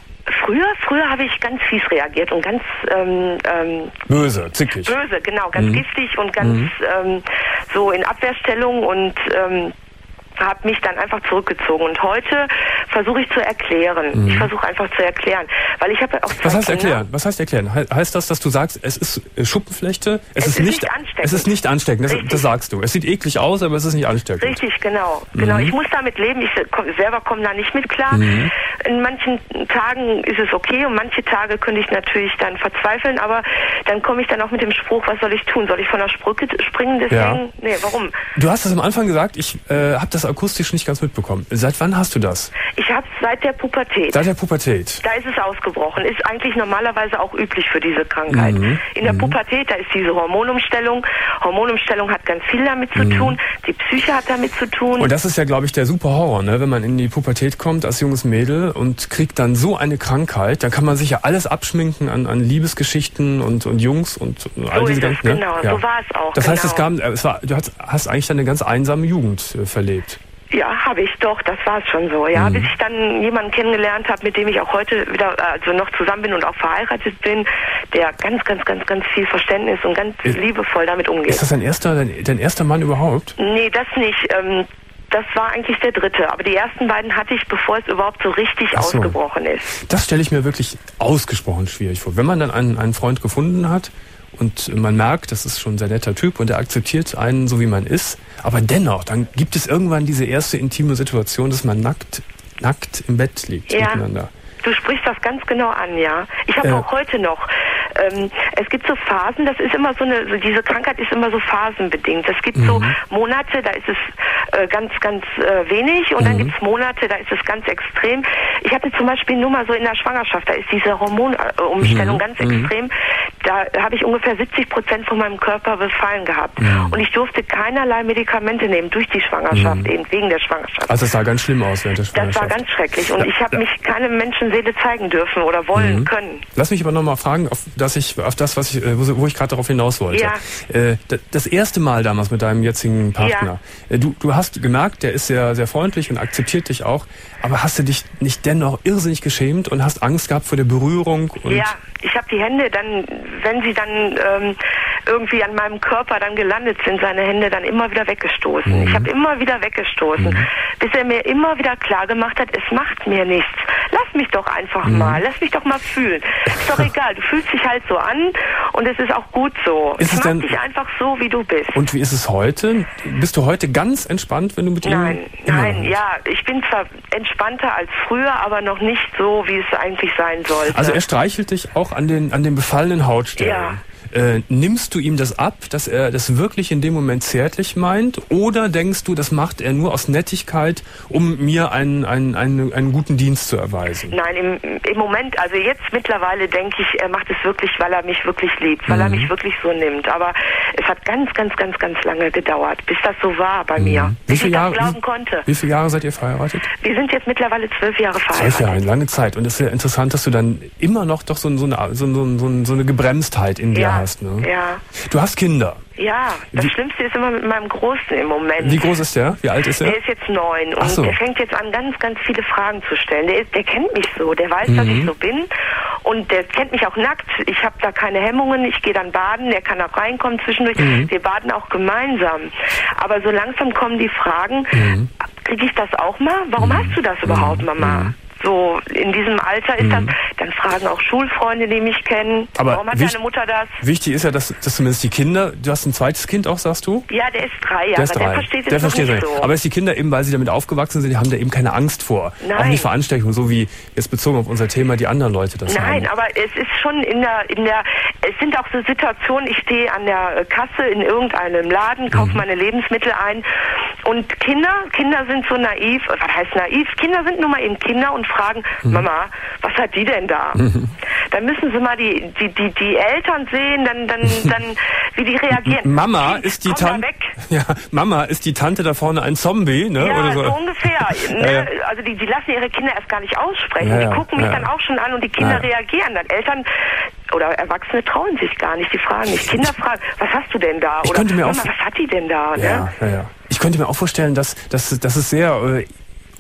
früher, früher habe ich ganz fies reagiert und ganz ähm, ähm, böse, zickig. Böse, genau, ganz mhm. giftig und ganz mhm. ähm, so in Abwehrstellung und ähm, habe mich dann einfach zurückgezogen. Und heute versuche ich zu erklären. Mhm. Ich versuche einfach zu erklären. Weil ich habe auch zwei Was heißt Kinder. erklären? Was heißt erklären? He- heißt das, dass du sagst, es ist Schuppenflechte? Es, Es ist, ist nicht, nicht ansteckend. Es ist nicht ansteckend, das, das sagst du. Es sieht eklig aus, aber es ist nicht ansteckend. Richtig, genau. genau. Mhm. Ich muss damit leben. Ich komm, selber komme da nicht mit klar. Mhm. In manchen Tagen ist es okay und manche Tage könnte ich natürlich dann verzweifeln, aber dann komme ich dann auch mit dem Spruch, was soll ich tun? Soll ich von der Sprücke springen? Deswegen, ja. nee, warum? Du hast es am Anfang gesagt, ich äh, habe das akustisch nicht ganz mitbekommen. Seit wann hast du das? Ich habe es seit der Pubertät. Seit der Pubertät? Da ist es ausgebrochen. Ist eigentlich normalerweise auch üblich für diese Krankheit. Mhm. In der mhm. Pubertät, da ist diese Hormonumstellung. Hormonumstellung hat ganz viel damit zu mhm. tun. Die Psyche hat damit zu tun. Und das ist ja, glaube ich, der super Horror, ne? Wenn man in die Pubertät kommt als junges Mädel und kriegt dann so eine Krankheit, dann kann man sich ja alles abschminken an, an Liebesgeschichten und, und Jungs und all so diese ist ganzen. es, Ne? genau, ja. so war es auch. Das genau. heißt, es gab, es war, du hast, hast eigentlich eine ganz einsame Jugend äh, verlebt. Ja, habe ich doch, das war es schon so. Ja, mhm. bis ich dann jemanden kennengelernt habe, mit dem ich auch heute wieder also noch zusammen bin und auch verheiratet bin, der ganz, ganz, ganz, ganz viel Verständnis und ganz ist, liebevoll damit umgeht. Ist das dein erster, dein, dein erster Mann überhaupt? Nee, das nicht. Ähm, das war eigentlich der dritte. Aber die ersten beiden hatte ich, bevor es überhaupt so richtig Ach so. ausgebrochen ist. Das stelle ich mir wirklich ausgesprochen schwierig vor. Wenn man dann einen, einen Freund gefunden hat und man merkt, das ist schon ein sehr netter Typ und er akzeptiert einen so, wie man ist, aber dennoch, dann gibt es irgendwann diese erste intime Situation, dass man nackt, nackt im Bett liegt ja. miteinander. Du sprichst das ganz genau an, ja. Ich habe äh. auch heute noch, ähm, es gibt so Phasen, das ist immer so eine, so diese Krankheit ist immer so phasenbedingt. Es gibt mhm. so Monate, da ist es äh, ganz, ganz äh, wenig und mhm. dann gibt es Monate, da ist es ganz extrem. Ich hatte zum Beispiel nur mal so in der Schwangerschaft, da ist diese Hormonumstellung mhm. ganz mhm. extrem. Da habe ich ungefähr siebzig Prozent von meinem Körper befallen gehabt. Mhm. Und ich durfte keinerlei Medikamente nehmen durch die Schwangerschaft, mhm. eben wegen der Schwangerschaft. Also es sah ganz schlimm aus während der Schwangerschaft. Das war ganz schrecklich und ja, ich habe ja. mich keine Menschenseele zeigen dürfen oder wollen mhm. können. Lass mich aber nochmal fragen, auf, dass ich, auf das, was ich, wo, wo ich gerade darauf hinaus wollte. Ja. Äh, das erste Mal damals mit deinem jetzigen Partner, ja. du, du hast gemerkt, der ist sehr, sehr freundlich und akzeptiert dich auch, aber hast du dich nicht dennoch irrsinnig geschämt und hast Angst gehabt vor der Berührung? Und ja, ich habe die Hände dann, wenn sie dann ähm, irgendwie an meinem Körper dann gelandet sind, seine Hände dann immer wieder weggestoßen. Mhm. Ich habe immer wieder weggestoßen, mhm. bis er mir immer wieder klar gemacht hat, es macht mir nichts. Lass mich doch einfach mhm. mal, lass mich doch mal fühlen. Ist doch egal, du fühlst dich halt so an und es ist auch gut so. Ist ich es mag denn, dich einfach so, wie du bist. Und wie ist es heute? Bist du heute ganz entspannt, wenn du mit ihm... Nein, nein, ja, ich bin zwar entspannter als früher, aber noch nicht so, wie es eigentlich sein sollte. Also er streichelt dich auch an den, an den befallenen Hautstellen. Ja. Äh, nimmst du ihm das ab, dass er das wirklich in dem Moment zärtlich meint? Oder denkst du, das macht er nur aus Nettigkeit, um mir einen, einen, einen, einen guten Dienst zu erweisen? Nein, im, im Moment, also jetzt mittlerweile denke ich, er macht es wirklich, weil er mich wirklich liebt, weil mhm. er mich wirklich so nimmt. Aber es hat ganz, ganz, ganz, ganz lange gedauert, bis das so war bei mhm. mir. Wie bis viele ich Jahre, das glauben konnte. Wie viele Jahre seid ihr verheiratet? Wir sind jetzt mittlerweile zwölf Jahre verheiratet. Zwölf Jahre, eine lange Zeit. Und es ist ja interessant, dass du dann immer noch doch so, so, eine, so, so, so eine Gebremstheit in dir ja. hast. Ne? Ja. Du hast Kinder. Ja, das Wie, Schlimmste ist immer mit meinem Großen im Moment. Wie groß ist der? Wie alt ist er? Der ist jetzt neun und so. der fängt jetzt an, ganz, ganz viele Fragen zu stellen. Der, ist, der kennt mich so, der weiß, mhm. dass ich so bin und der kennt mich auch nackt. Ich habe da keine Hemmungen, ich gehe dann baden, der kann auch reinkommen zwischendurch. Mhm. Wir baden auch gemeinsam. Aber so langsam kommen die Fragen, mhm. kriege ich das auch mal? Warum mhm. hast du das überhaupt, Mama? Mhm. So, in diesem Alter ist mhm. das, dann fragen auch Schulfreunde, die mich kennen, aber warum hat wichtig, deine Mutter das? Wichtig ist ja, dass, dass zumindest die Kinder, du hast ein zweites Kind auch, sagst du? Ja, der ist drei, ja, der ist aber drei. der versteht es der noch versteht nicht es so. Aber dass die Kinder eben, weil sie damit aufgewachsen sind, die haben da eben keine Angst vor. Nein. Auch nicht vor Ansteckung, so wie jetzt bezogen auf unser Thema die anderen Leute das haben. Nein, aber es ist schon in der, in der, es sind auch so Situationen, ich stehe an der Kasse in irgendeinem Laden, kaufe mhm. meine Lebensmittel ein und Kinder, Kinder sind so naiv, was heißt naiv? Kinder sind nun mal eben Kinder und fragen, mhm. Mama, was hat die denn da? Mhm. Dann müssen sie mal die, die, die, die Eltern sehen, dann, dann, dann, wie die reagieren. Mama kind, ist die Tante, ja, Mama ist die Tante da vorne ein Zombie, ne? Ja, Oder so, so ungefähr. ja, ja. Ne? Also die, die lassen ihre Kinder erst gar nicht aussprechen. Ja, ja, die gucken mich ja. dann auch schon an und die Kinder ja. reagieren dann. Eltern oder Erwachsene trauen sich gar nicht. Die fragen nicht. Kinder fragen, was hast du denn da? Ich Oder mir Mama, auch, was hat die denn da? Ja, ne? ja, ja. Ich könnte mir auch vorstellen, dass, dass, dass es sehr äh,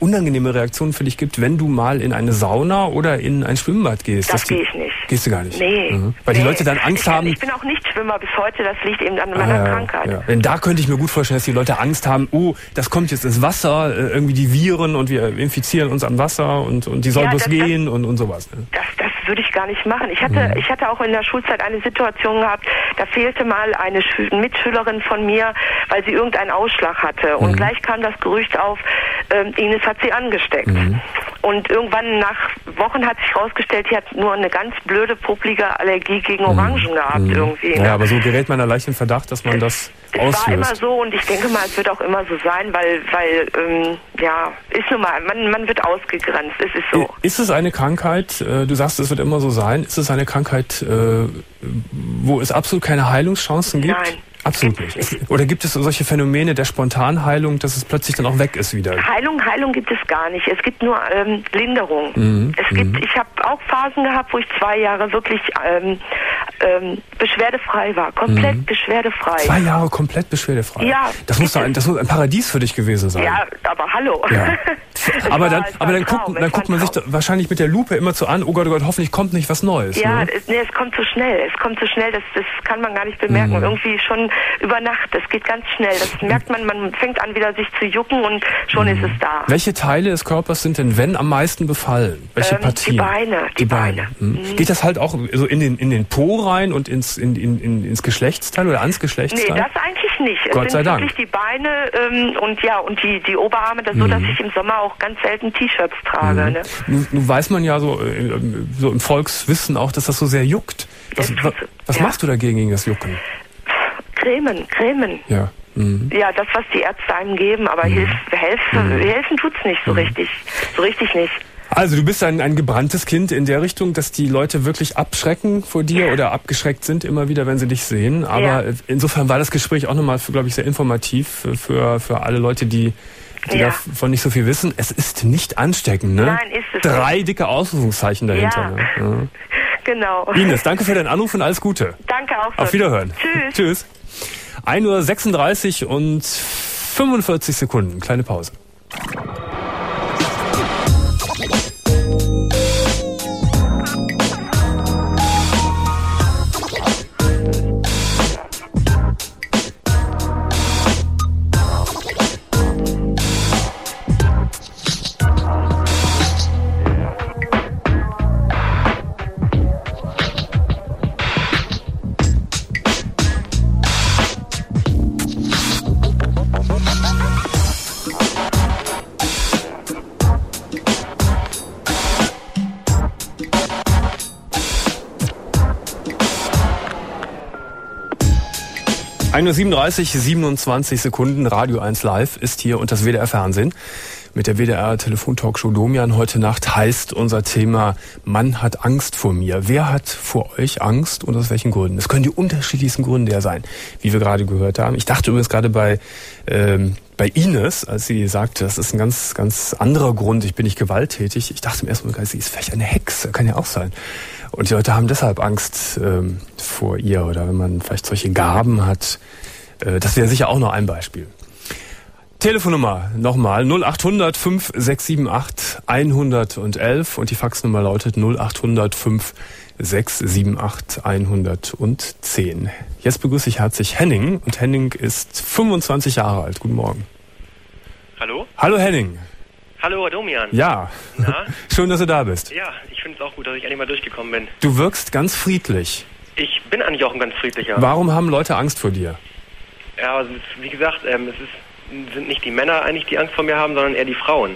unangenehme Reaktionen für dich gibt, wenn du mal in eine Sauna oder in ein Schwimmbad gehst. Das gehe ich nicht. Gehst du gar nicht? Nee. Mhm. Weil nee. die Leute dann Angst ich, haben... Ich bin auch nicht Schwimmer bis heute, das liegt eben an meiner ah, Krankheit. Ja. Denn da könnte ich mir gut vorstellen, dass die Leute Angst haben, oh, das kommt jetzt ins Wasser, irgendwie die Viren und wir infizieren uns am Wasser und, und die soll ja, bloß das, gehen und, und sowas. Ne? Das, das würde ich gar nicht machen. Ich hatte, Mhm. ich hatte auch in der Schulzeit eine Situation gehabt, da fehlte mal eine Schü- Mitschülerin von mir, weil sie irgendeinen Ausschlag hatte. Und Mhm. gleich kam das Gerücht auf, ähm, Ines hat sie angesteckt. Mhm. Und irgendwann nach Wochen hat sich herausgestellt, die hat nur eine ganz blöde, publige Allergie gegen Orangen Mhm. gehabt Mhm. irgendwie. Ne? Ja, aber so gerät man da leicht in Verdacht, dass man das Es auslöst. war immer so und ich denke mal, es wird auch immer so sein, weil, weil ähm, ja, ist nun mal, man, man wird ausgegrenzt, es ist so. Ist es eine Krankheit, äh, du sagst, es wird immer so sein, ist es eine Krankheit, äh, wo es absolut keine Heilungschancen gibt? Nein. Absolut nicht. nicht. Oder gibt es solche Phänomene der Spontanheilung, dass es plötzlich dann auch weg ist wieder? Heilung, Heilung gibt es gar nicht. Es gibt nur ähm, Linderung. Mhm. Es gibt, Mhm. ich habe auch Phasen gehabt, wo ich zwei Jahre wirklich ähm, ähm, beschwerdefrei war, komplett Mhm. beschwerdefrei. Zwei Jahre komplett beschwerdefrei. Ja, Das muss, doch ein, das muss ein Paradies für dich gewesen sein. Ja, aber hallo. Ja. Es aber war- dann, es war aber ein dann, Traum, guckt, es dann war guckt man ein sich Traum. da wahrscheinlich mit der Lupe immer so an, oh Gott, oh Gott, hoffentlich kommt nicht was Neues. Ja, ne? es, nee, es kommt so schnell. Es kommt so schnell, das, das kann man gar nicht bemerken. Mhm. Irgendwie schon über Nacht. Das geht ganz schnell. Das merkt man, man fängt an wieder sich zu jucken und schon Mhm. ist es da. Welche Teile des Körpers sind denn, wenn, am meisten befallen? Welche Ähm, die Partien? Beine, die Beine. Mhm. Mhm. Geht das halt auch so in den, in den Po rein und ins, in, in, in, ins Geschlechtsteil oder ans Nee, Geschlechtsteil? das eigentlich nicht. Es Gott sind sei Dank. wirklich die Beine ähm, und ja und die, die Oberarme, das so, dass ich im Sommer auch ganz selten T-Shirts trage. Mhm. Ne? Nun, nun weiß man ja so, äh, so im Volkswissen auch, dass das so sehr juckt. Was, Es- was, was ja. machst du dagegen gegen das Jucken? Cremen, Cremen. Ja. Mhm. Ja, das, was die Ärzte einem geben, aber hilf, helfen, helfen tut's nicht so richtig. So richtig nicht. Also du bist ein, ein gebranntes Kind in der Richtung, dass die Leute wirklich abschrecken vor dir oder abgeschreckt sind immer wieder, wenn sie dich sehen. Aber Ja. insofern war das Gespräch auch nochmal, glaube ich, sehr informativ für, für, für alle Leute, die, die Ja. davon nicht so viel wissen. Es ist nicht ansteckend, ne? Nein, ist es Drei nicht. dicke Ausrufungszeichen dahinter. Ja. Ne? Ja. Genau. Ines, danke für deinen Anruf und alles Gute. Danke auch so. Auf Wiederhören. Tschüss. Tschüss. ein Uhr sechsunddreißig und fünfundvierzig Sekunden. Kleine Pause. ein Uhr siebenunddreißig, siebenundzwanzig Sekunden, Radio eins Live ist hier und das W D R Fernsehen. Mit der W D R Telefontalkshow Domian heute Nacht heißt unser Thema Mann hat Angst vor mir. Wer hat vor euch Angst und aus welchen Gründen? Es können die unterschiedlichsten Gründe ja sein, wie wir gerade gehört haben. Ich dachte übrigens gerade bei ähm, bei Ines, als sie sagte, das ist ein ganz ganz anderer Grund, ich bin nicht gewalttätig. Ich dachte im ersten Moment, sie ist vielleicht eine Hexe, kann ja auch sein. Und die Leute haben deshalb Angst ähm, vor ihr oder wenn man vielleicht solche Gaben hat. Äh, das wäre sicher auch noch ein Beispiel. Telefonnummer nochmal null acht hundert fünf sechs sieben acht hundertelf und die Faxnummer lautet null acht hundert fünf sechs sieben acht hundertzehn. Jetzt begrüße ich herzlich Henning und Henning ist fünfundzwanzig Jahre alt. Guten Morgen. Hallo? Hallo Henning. Hallo, Domian. Ja, Na? schön, dass du da bist. Ja, ich finde es auch gut, dass ich endlich mal durchgekommen bin. Du wirkst ganz friedlich. Ich bin eigentlich auch ein ganz friedlicher. Warum haben Leute Angst vor dir? Ja, also es ist, wie gesagt, ähm, es ist, sind nicht die Männer eigentlich, die Angst vor mir haben, sondern eher die Frauen.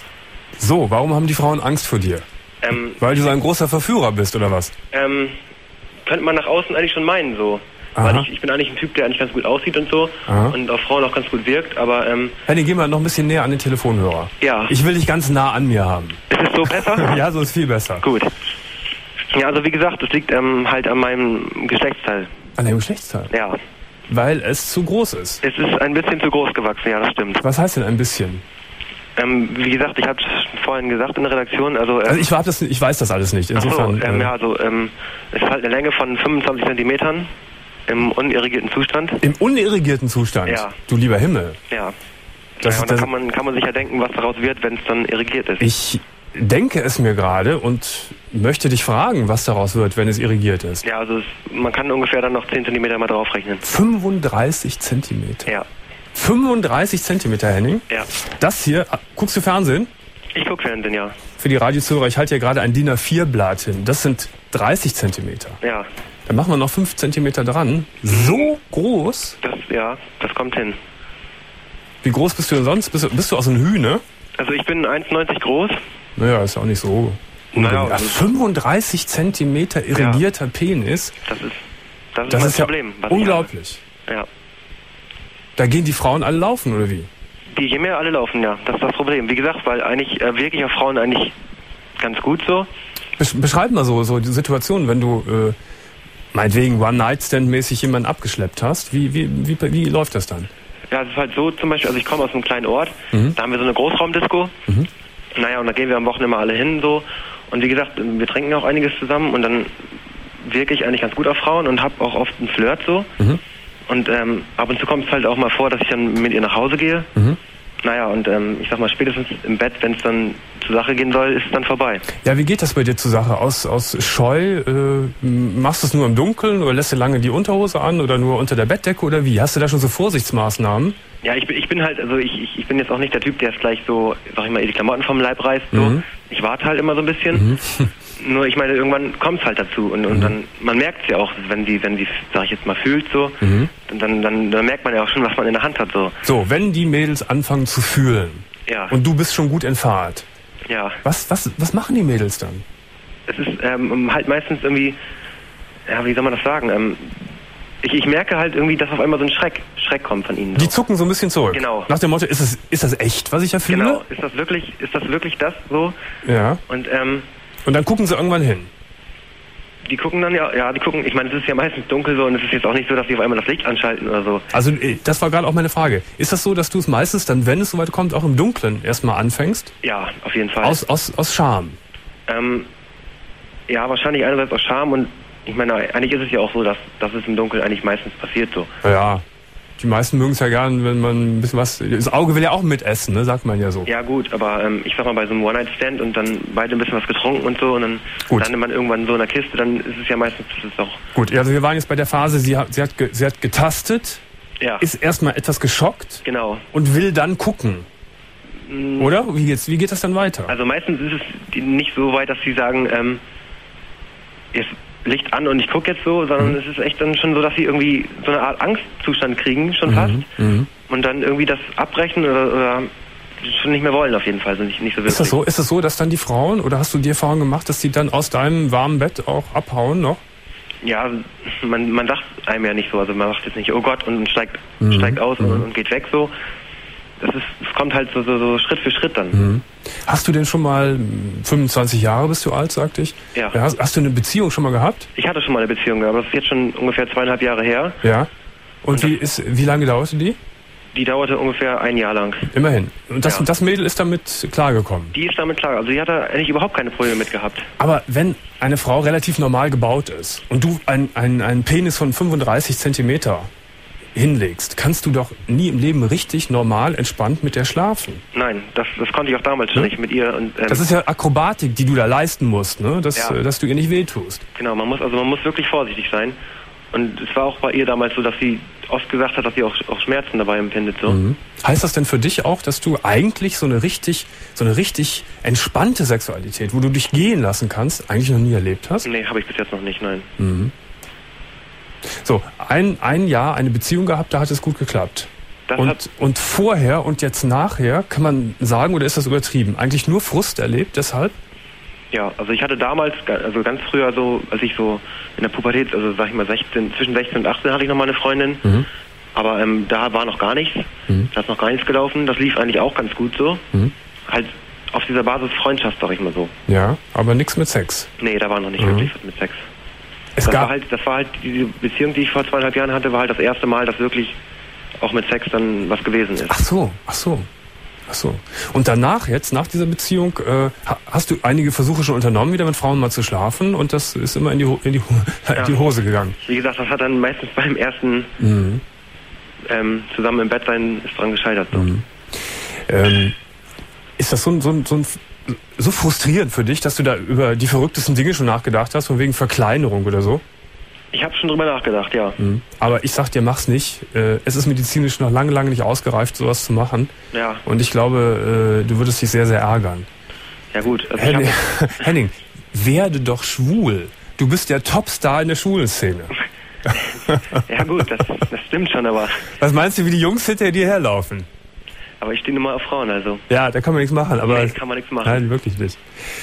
So, warum haben die Frauen Angst vor dir? Ähm, Weil du so ein großer Verführer bist, oder was? ähm, könnte man nach außen eigentlich schon meinen, so. Aha. Weil ich, ich bin eigentlich ein Typ, der eigentlich ganz gut aussieht und so. Aha. Und auf Frauen auch ganz gut wirkt, aber, ähm, Henning, geh mal noch ein bisschen näher an den Telefonhörer. ja. Ich will dich ganz nah an mir haben. Ist es so besser? Ja, so ist viel besser. Gut. Ja, also wie gesagt, es liegt ähm, halt an meinem Geschlechtsteil. An deinem Geschlechtsteil? Ja. Weil es zu groß ist. Es ist ein bisschen zu groß gewachsen, ja, das stimmt. Was heißt denn ein bisschen? Ähm, wie gesagt, ich hatte vorhin gesagt in der Redaktion, also... Ähm, Also ich, hab das, ich weiß das alles nicht. Insofern. Ach so, ähm, äh, ja, also ähm, es ist halt eine Länge von fünfundzwanzig Zentimetern im unirrigierten Zustand. Im unirrigierten Zustand? Ja. Du lieber Himmel. Ja. Das, ja, und dann das, kann man, kann man sich ja denken, was daraus wird, wenn es dann irrigiert ist. Ich denke es mir gerade und möchte dich fragen, was daraus wird, wenn es irrigiert ist. Ja, also es, man kann ungefähr dann noch zehn Zentimeter mal draufrechnen. fünfunddreißig Zentimeter? Ja. fünfunddreißig Zentimeter, Henning? Ja. Das hier, guckst du Fernsehen? Ich gucke Fernsehen, ja. Für die Radiozuhörer, ich halte hier gerade ein D I N A vier Blatt hin. Das sind dreißig Zentimeter. Ja. Dann machen wir noch fünf Zentimeter dran. So groß? Das, ja, das kommt hin. Wie groß bist du denn sonst? Bist du, bist du aus einem Hühne? Also ich bin eins neunzig groß. Naja, ist ja auch nicht so. Naja, ja, fünfunddreißig Zentimeter irrigierter ja. Penis. Das ist das ist das mein ist Problem. Ja unglaublich. Ja. Da gehen die Frauen alle laufen, oder wie? Die gehen mir alle laufen, ja. Das ist das Problem. Wie gesagt, weil eigentlich äh, wirklich auf Frauen eigentlich ganz gut so. Besch beschreib mal so, so die Situation, wenn du äh, meinetwegen One-Night-Stand-mäßig jemanden abgeschleppt hast. Wie, wie, wie, wie läuft das dann? Ja, es ist halt so zum Beispiel, also ich komme aus einem kleinen Ort, mhm. da haben wir so eine Großraumdisco. Mhm. Naja, und da gehen wir am Wochenende mal alle hin so. Und wie gesagt, wir trinken auch einiges zusammen und dann wirke ich eigentlich ganz gut auf Frauen und habe auch oft einen Flirt so. Mhm. Und ähm, ab und zu kommt es halt auch mal vor, dass ich dann mit ihr nach Hause gehe. Mhm. Naja, und ähm, ich sag mal, spätestens im Bett, wenn es dann zur Sache gehen soll, ist es dann vorbei. Ja, wie geht das bei dir zur Sache? Aus, aus Scheu, äh, machst du es nur im Dunkeln oder lässt du lange die Unterhose an oder nur unter der Bettdecke oder wie? Hast du da schon so Vorsichtsmaßnahmen? Ja, ich bin, ich bin halt, also ich, ich, ich bin jetzt auch nicht der Typ, der es gleich so, sag ich mal, die Klamotten vom Leib reißt. So. Mhm. Ich warte halt immer so ein bisschen. Mhm. Nur ich meine, irgendwann kommt es halt dazu und, und mhm. dann, man merkt es ja auch, wenn sie, wenn sie, sag ich jetzt mal, fühlt so, mhm. dann, dann, dann merkt man ja auch schon, was man in der Hand hat so. So, wenn die Mädels anfangen zu fühlen ja. und du bist schon gut in Fahrt, ja. was, was, was machen die Mädels dann? Es ist ähm, halt meistens irgendwie, ja, wie soll man das sagen, ähm, ich, ich merke halt irgendwie, dass auf einmal so ein Schreck, Schreck kommt von ihnen. So. Die zucken so ein bisschen zurück. Genau. Nach dem Motto, ist das, ist das echt, was ich da fühle? Genau, ist das wirklich, ist das wirklich das so? Ja. Und, ähm, Und dann gucken sie irgendwann hin. Die gucken dann ja, ja, die gucken, ich meine, es ist ja meistens dunkel so und es ist jetzt auch nicht so, dass sie auf einmal das Licht anschalten oder so. Also, das war gerade auch meine Frage. Ist das so, dass du es meistens dann, wenn es soweit kommt, auch im Dunkeln erstmal anfängst? Ja, auf jeden Fall. Aus, aus, aus Scham? Ähm, ja, wahrscheinlich einerseits aus Scham und ich meine, eigentlich ist es ja auch so, dass, dass es im Dunkeln eigentlich meistens passiert so. Ja, die meisten mögen es ja gern, wenn man ein bisschen was... Das Auge will ja auch mitessen, ne, sagt man ja so. Ja gut, aber ähm, ich sag mal, bei so einem One-Night-Stand und dann beide ein bisschen was getrunken und so und dann gut. landet man irgendwann so in der Kiste, dann ist es ja meistens das ist auch... Gut, also wir waren jetzt bei der Phase, sie hat, sie hat, ge, sie hat getastet, ja. ist erstmal etwas geschockt genau. und will dann gucken. Mhm. Oder? Wie geht's, wie geht das dann weiter? Also meistens ist es nicht so weit, dass sie sagen, ähm, jetzt Licht an und ich gucke jetzt so, sondern mhm. es ist echt dann schon so, dass sie irgendwie so eine Art Angstzustand kriegen, schon fast. Mhm. Und dann irgendwie das abbrechen oder, oder schon nicht mehr wollen auf jeden Fall, also nicht, nicht so wirklich. Ist das so, ist das so, dass dann die Frauen, oder hast du die Erfahrung gemacht, dass die dann aus deinem warmen Bett auch abhauen noch? Ja, man, man sagt einem ja nicht so, also man macht jetzt nicht, oh Gott, und steigt, mhm. steigt aus mhm. und, und geht weg so. Das ist, es kommt halt so, so, so Schritt für Schritt dann. Mhm. Hast du denn schon mal, fünfundzwanzig Jahre bist du alt, sagte ich? Ja. Hast, hast du eine Beziehung schon mal gehabt? Ich hatte schon mal eine Beziehung gehabt, aber das ist jetzt schon ungefähr zweieinhalb Jahre her. Ja. Und, und wie ist, wie lange dauerte die? Die dauerte ungefähr ein Jahr lang. Immerhin. Und das, ja. das Mädel ist damit klargekommen? Die ist damit klar. Also die hat da eigentlich überhaupt keine Probleme mit gehabt. Aber wenn eine Frau relativ normal gebaut ist und du einen ein Penis von fünfunddreißig Zentimeter hinlegst, kannst du doch nie im Leben richtig normal entspannt mit der schlafen. Nein, das, das konnte ich auch damals schon hm? nicht mit ihr. Und, ähm, das ist ja Akrobatik, die du da leisten musst, ne? dass, ja. dass du ihr nicht wehtust. Genau, man muss also man muss wirklich vorsichtig sein. Und es war auch bei ihr damals so, dass sie oft gesagt hat, dass sie auch, auch Schmerzen dabei empfindet. So. Mhm. Heißt das denn für dich auch, dass du eigentlich so eine richtig, so eine richtig entspannte Sexualität, wo du dich gehen lassen kannst, eigentlich noch nie erlebt hast? Nee, habe ich bis jetzt noch nicht, nein. Mhm. So, ein, ein Jahr eine Beziehung gehabt, da hat es gut geklappt. Das und, hat und vorher und jetzt nachher, kann man sagen, oder ist das übertrieben? Eigentlich nur Frust erlebt, deshalb? Ja, also ich hatte damals, also ganz früher so, als ich so in der Pubertät, also sag ich mal sechzehn, zwischen sechzehn und achtzehn hatte ich noch mal eine Freundin. Mhm. Aber ähm, da war noch gar nichts. Mhm. Da ist noch gar nichts gelaufen. Das lief eigentlich auch ganz gut so. Mhm. Halt auf dieser Basis Freundschaft, sag ich mal so. Ja, aber nichts mit Sex. Nee, da war noch nicht mhm. wirklich was mit Sex. Es das gab war halt, das war halt, diese Beziehung, die ich vor zweieinhalb Jahren hatte, war halt das erste Mal, dass wirklich auch mit Sex dann was gewesen ist. Ach so, ach so. Ach so. Und danach jetzt, nach dieser Beziehung, äh, hast du einige Versuche schon unternommen, wieder mit Frauen mal zu schlafen und das ist immer in die, Ho- in die, Ho- ja. in die Hose gegangen. Wie gesagt, das hat dann meistens beim ersten mhm. ähm, zusammen im Bett sein ist dran gescheitert. So. Mhm. Ähm, ist das so ein, so ein, so ein so frustrierend für dich, dass du da über die verrücktesten Dinge schon nachgedacht hast, von wegen Verkleinerung oder so? Ich habe schon drüber nachgedacht, ja. Mhm. Aber ich sag dir, mach's nicht. Äh, es ist medizinisch noch lange, lange nicht ausgereift, sowas zu machen. Ja. Und ich glaube, äh, du würdest dich sehr, sehr ärgern. Ja gut. Also Henning, ich hab... Henning, werde doch schwul. Du bist der Topstar in der Schwulenszene. Ja gut, das, das stimmt schon, aber... Was meinst du, wie die Jungs hinter dir herlaufen? Aber ich stehe nur mal auf Frauen, also. Ja, da kann man nichts machen. Aber nee, kann man nichts machen. Nein, wirklich nicht.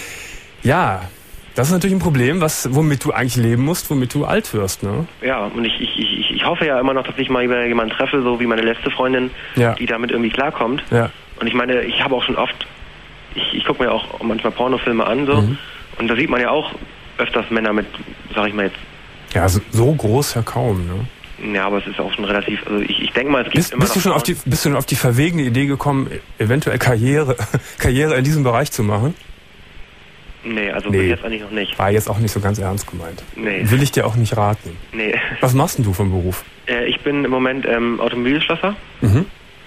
Ja, das ist natürlich ein Problem, was, womit du eigentlich leben musst, womit du alt wirst, ne? Ja, und ich, ich, ich, ich hoffe ja immer noch, dass ich mal jemanden treffe, so wie meine letzte Freundin, ja. die damit irgendwie klarkommt. Ja. Und ich meine, ich habe auch schon oft, ich, ich gucke mir auch manchmal Pornofilme an, so. Mhm. Und da sieht man ja auch öfters Männer mit, sag ich mal jetzt. Ja, so, so groß ja kaum, ne? Ja, aber es ist auch schon relativ, also ich, ich denke mal, es gibt bist, immer bist noch... Du schon auf die, bist du schon auf die verwegene Idee gekommen, eventuell Karriere, Karriere in diesem Bereich zu machen? Nee, also nee. bis jetzt eigentlich noch nicht. War jetzt auch nicht so ganz ernst gemeint. Nee. Will ich dir auch nicht raten. Nee. Was machst denn du vom Beruf? Äh, ich bin im Moment ähm, Automobilschlosser. Mhm.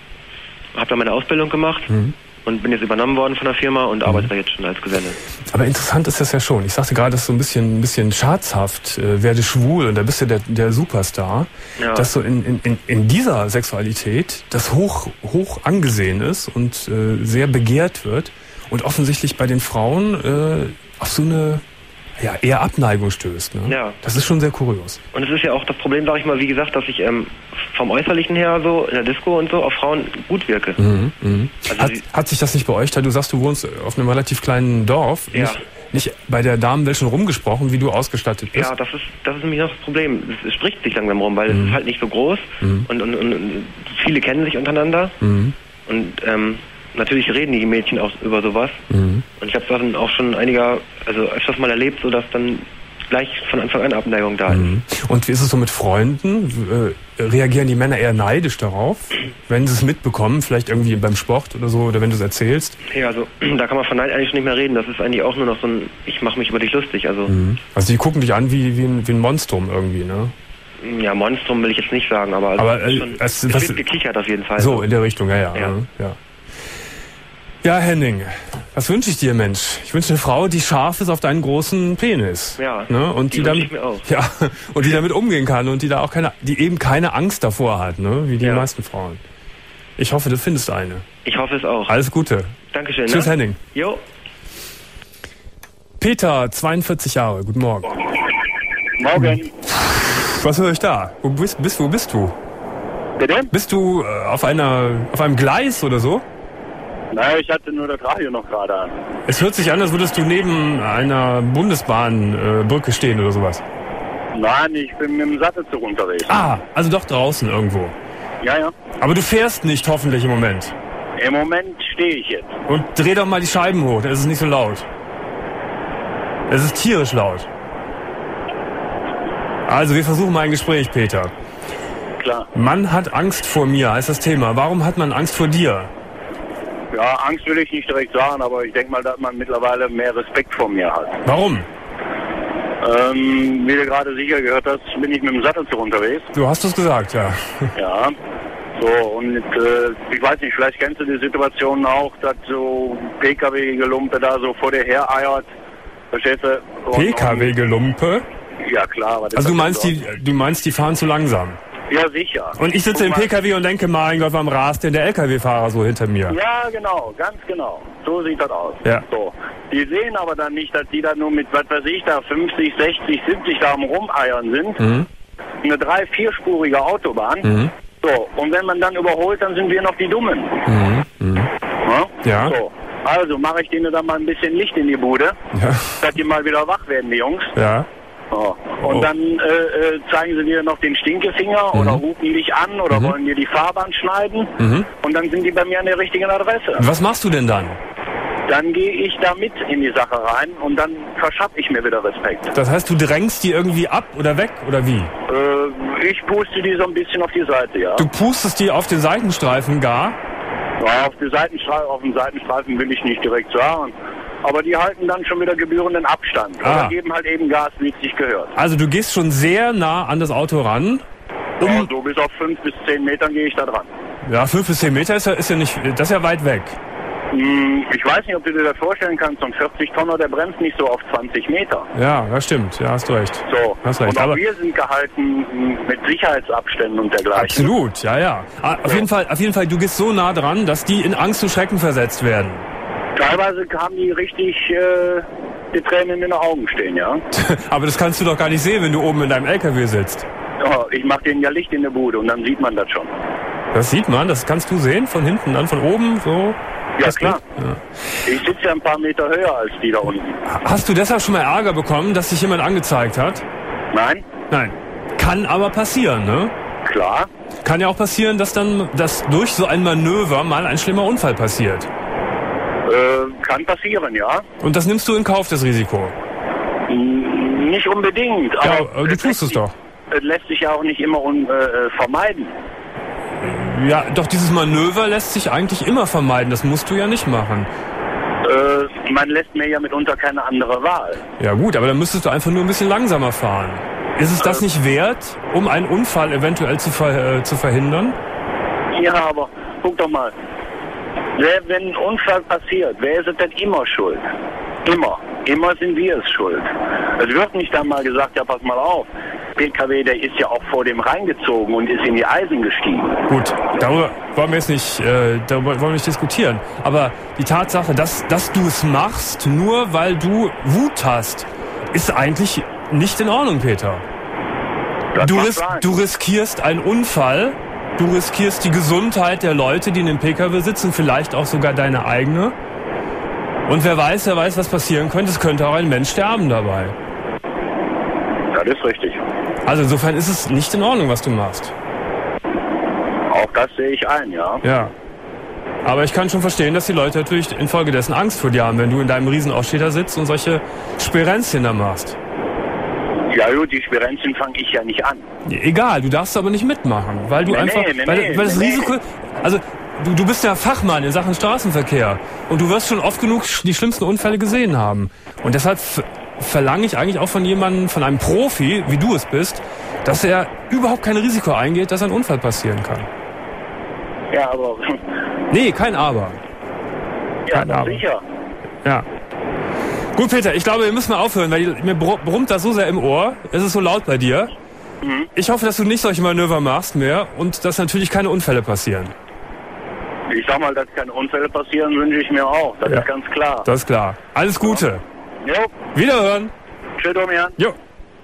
Hab da meine Ausbildung gemacht. Mhm. Und bin jetzt übernommen worden von der Firma und arbeite mhm. da jetzt schon als Geselle. Aber interessant ist das ja schon. Ich sagte gerade, das ist so ein bisschen, ein bisschen scherzhaft, äh, werde schwul und da bist du der, der Superstar. Ja. Dass so in, in, in dieser Sexualität das hoch, hoch angesehen ist und äh, sehr begehrt wird und offensichtlich bei den Frauen äh, auf so eine ja, eher Abneigung stößt. Ne? Ja. Das ist schon sehr kurios. Und es ist ja auch das Problem, sag ich mal, wie gesagt, dass ich ähm, vom Äußerlichen her so in der Disco und so auf Frauen gut wirke. Mhm, mh. Also hat, hat sich das nicht bei euch, da du sagst, du wohnst auf einem relativ kleinen Dorf, ja. nicht, nicht bei der Damenwelt schon rumgesprochen, wie du ausgestattet bist? Ja, das ist das ist nämlich noch das Problem. Es, es spricht sich langsam rum, weil mhm. es ist halt nicht so groß mhm. und, und, und viele kennen sich untereinander mhm. und ähm, natürlich reden die Mädchen auch über sowas. Mhm. Und ich habe dann auch schon einiger, also öfters mal erlebt, so dass dann gleich von Anfang an Abneigung da ist. Mhm. Und wie ist es so mit Freunden? Äh, reagieren die Männer eher neidisch darauf, wenn sie es mitbekommen, vielleicht irgendwie beim Sport oder so, oder wenn du es erzählst? Ja, also da kann man von Neid eigentlich nicht mehr reden. Das ist eigentlich auch nur noch so ein, ich mache mich über dich lustig. Also, mhm. also die gucken dich an wie, wie, ein, wie ein Monstrum irgendwie, ne? Ja, Monstrum will ich jetzt nicht sagen, aber, also aber äh, schon, es, es was, wird gekichert auf jeden Fall. So, in der Richtung, ja, ja. Ja, ja. ja. Ja, Henning, was wünsche ich dir, Mensch? Ich wünsche eine Frau, die scharf ist auf deinen großen Penis. Ja, ne? Und die, die damit, ich mir auch. Ja, und die damit umgehen kann und die da auch keine, die eben keine Angst davor hat, ne? Wie die ja. meisten Frauen. Ich hoffe, du findest eine. Ich hoffe es auch. Alles Gute. Dankeschön. Tschüss, ne? Henning. Jo. Peter, zweiundvierzig Jahre. Guten Morgen. Morgen. Was höre ich da? Wo bist, bist, wo bist du? Bitte? Bist du äh, auf einer, auf einem Gleis oder so? Nein, ich hatte nur das Radio noch gerade an. Es hört sich an, als würdest du neben einer Bundesbahnbrücke äh, stehen oder sowas. Nein, ich bin mit dem Sattelzug unterwegs. Ah, also doch draußen irgendwo. Ja, ja. Aber du fährst nicht hoffentlich im Moment. Im Moment stehe ich jetzt. Und dreh doch mal die Scheiben hoch, dann ist es nicht so laut. Es ist tierisch laut. Also wir versuchen mal ein Gespräch, Peter. Klar. Man hat Angst vor mir, heißt das Thema. Warum hat man Angst vor dir? Ja, Angst will ich nicht direkt sagen, aber ich denke mal, dass man mittlerweile mehr Respekt vor mir hat. Warum? Ähm, wie du gerade sicher gehört hast, bin ich mit dem Sattelzug unterwegs. Du hast es gesagt, ja. Ja. So, und äh, ich weiß nicht, vielleicht kennst du die Situation auch, dass so P K W-Gelumpe da so vor dir her eiert. Verstehst du? P K W-Gelumpe? Ja, klar. Aber also du meinst, die, du meinst, die fahren zu langsam? Ja, sicher. Und ich sitze im P K W und denke, mein Gott, warum rast denn der L K W-Fahrer so hinter mir? Ja, genau, ganz genau. So sieht das aus. Ja. So. Die sehen aber dann nicht, dass die da nur mit, was weiß ich, da fünfzig, sechzig, siebzig da am Rumeiern sind. Mhm. Eine drei-, vierspurige Autobahn. Mhm. So, und wenn man dann überholt, dann sind wir noch die Dummen. Mhm. Mhm. Ja? Ja. So. Also mache ich denen dann mal ein bisschen Licht in die Bude, ja. dass die mal wieder wach werden, die Jungs. Ja. So. Und oh. dann äh, äh, zeigen sie dir noch den Stinkefinger mhm. oder rufen dich an oder mhm. wollen dir die Fahrbahn schneiden. Mhm. Und dann sind die bei mir an der richtigen Adresse. Was machst du denn dann? Dann gehe ich da mit in die Sache rein und dann verschaffe ich mir wieder Respekt. Das heißt, du drängst die irgendwie ab oder weg oder wie? Äh, ich puste die so ein bisschen auf die Seite, ja. Du pustest die auf den Seitenstreifen gar? Ja, auf, die Seitenstreifen, auf den Seitenstreifen will ich nicht direkt sagen. Aber die halten dann schon wieder gebührenden Abstand. Ah. Oder geben halt eben Gas, wie es sich gehört. Also du gehst schon sehr nah an das Auto ran. Um ja, so bis auf fünf bis zehn Metern gehe ich da dran. Ja, fünf bis zehn Meter ist ja, ist ja nicht, das ist ja weit weg. Ich weiß nicht, ob du dir das vorstellen kannst, so ein vierzig Tonner, der bremst nicht so auf zwanzig Meter. Ja, das stimmt, ja, hast du recht. So, hast recht. Und auch Aber wir sind gehalten mit Sicherheitsabständen und dergleichen. Absolut, ja, ja. Ah, auf, so. jeden Fall, auf jeden Fall, du gehst so nah dran, dass die in Angst und Schrecken versetzt werden. Teilweise haben die richtig äh, die Tränen in den Augen stehen, ja. Aber das kannst du doch gar nicht sehen, wenn du oben in deinem L K W sitzt. Oh, ich mach denen ja Licht in der Bude und dann sieht man das schon. Das sieht man, das kannst du sehen, von hinten, dann von oben, so. Ja, das klar. Ja. Ich sitze ja ein paar Meter höher als die da unten. Hast du deshalb schon mal Ärger bekommen, dass dich jemand angezeigt hat? Nein. Nein. Kann aber passieren, ne? Klar. Kann ja auch passieren, dass dann, dass durch so ein Manöver mal ein schlimmer Unfall passiert. Äh, kann passieren, ja. Und das nimmst du in Kauf, das Risiko? N- nicht unbedingt. Ja, aber aber du tust es doch. Es lässt sich ja auch nicht immer un, äh, vermeiden. Ja, doch dieses Manöver lässt sich eigentlich immer vermeiden. Das musst du ja nicht machen. Äh, man lässt mir ja mitunter keine andere Wahl. Ja gut, aber dann müsstest du einfach nur ein bisschen langsamer fahren. Ist es das nicht wert, um einen Unfall eventuell zu, ver äh, zu verhindern? Ja, aber guck doch mal. Wer, wenn ein Unfall passiert, wer ist es denn immer schuld? Immer. Immer sind wir es schuld. Es wird nicht dann mal gesagt, ja pass mal auf, P K W, der ist ja auch vor dem reingezogen und ist in die Eisen gestiegen. Gut, darüber wollen wir jetzt nicht, äh, darüber wollen wir nicht diskutieren. Aber die Tatsache, dass, dass du es machst, nur weil du Wut hast, ist eigentlich nicht in Ordnung, Peter. Das Du, mag ris sein. du riskierst einen Unfall, du riskierst die Gesundheit der Leute, die in dem P K W sitzen, vielleicht auch sogar deine eigene. Und wer weiß, wer weiß, was passieren könnte. Es könnte auch ein Mensch sterben dabei. Das ist richtig. Also insofern ist es nicht in Ordnung, was du machst. Auch das sehe ich ein, ja. Ja. Aber ich kann schon verstehen, dass die Leute natürlich infolgedessen Angst vor dir haben, wenn du in deinem Riesenaussteter sitzt und solche Spirenzchen da machst. Ja gut, die Spirenzchen fange ich ja nicht an. Egal, du darfst aber nicht mitmachen, weil du Nee, einfach, nee, nee, weil, nee, weil das nee, Risiko, also du, du bist ja Fachmann in Sachen Straßenverkehr und du wirst schon oft genug die schlimmsten Unfälle gesehen haben. Und deshalb f- verlange ich eigentlich auch von jemandem, von einem Profi, wie du es bist, dass er überhaupt kein Risiko eingeht, dass ein Unfall passieren kann. Ja, aber... Nee, kein Aber. Ja, Kein na, Aber. sicher. Ja. Gut, Peter, ich glaube, wir müssen mal aufhören, weil mir br- brummt das so sehr im Ohr. Es ist so laut bei dir. Mhm. Ich hoffe, dass du nicht solche Manöver machst mehr und dass natürlich keine Unfälle passieren. Ich sag mal, dass keine Unfälle passieren, wünsche ich mir auch. Das Ja. ist ganz klar. Das ist klar. Alles Gute. Jo, Wiederhören. tschüss, Domian. Jo.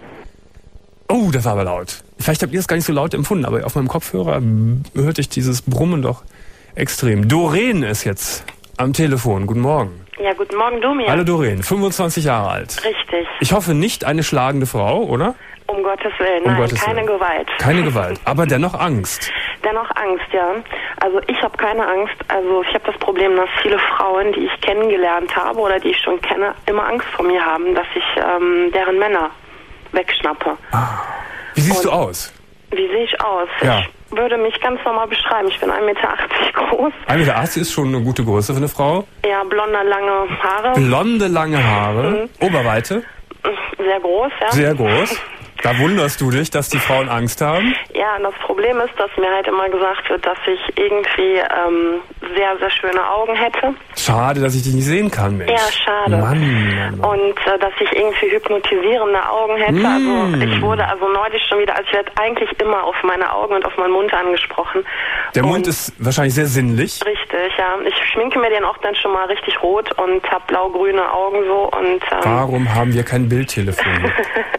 Oh, das war aber laut. Vielleicht habt ihr es gar nicht so laut empfunden, aber auf meinem Kopfhörer hörte ich dieses Brummen doch extrem. Doreen ist jetzt am Telefon. Guten Morgen. Ja, guten Morgen, Domian. Hallo Doreen, fünfundzwanzig Jahre alt. Richtig. Ich hoffe nicht eine schlagende Frau, oder? Um Gottes Willen, Um nein, Gottes keine Willen. Gewalt. Keine Gewalt, aber dennoch Angst. Dennoch Angst, ja. Also ich habe keine Angst. Also ich habe das Problem, dass viele Frauen, die ich kennengelernt habe oder die ich schon kenne, immer Angst vor mir haben, dass ich ähm, deren Männer wegschnappe. Ah. Wie siehst Und du aus? Wie sehe ich aus? Ja. Ich würde mich ganz normal beschreiben. Ich bin ein Meter achtzig groß. ein Meter achtzig ist schon eine gute Größe für eine Frau. Ja, blonde, lange Haare. Blonde, lange Haare. Oberweite. Sehr groß, ja. Sehr groß. Da wunderst du dich, dass die Frauen Angst haben? Ja, das Problem ist, dass mir halt immer gesagt wird, dass ich irgendwie ähm, sehr, sehr schöne Augen hätte. Schade, dass ich dich nicht sehen kann, Mensch. Ja, schade. Mann, Mann, Mann. Und äh, dass ich irgendwie hypnotisierende Augen hätte. Mm. Also ich wurde also neulich schon wieder, also ich werde eigentlich immer auf meine Augen und auf meinen Mund angesprochen. Der und Mund ist wahrscheinlich sehr sinnlich. Richtig, ja. Ich schminke mir den auch dann schon mal richtig rot und habe blau-grüne Augen so. Und ähm, Warum haben wir kein Bildtelefon?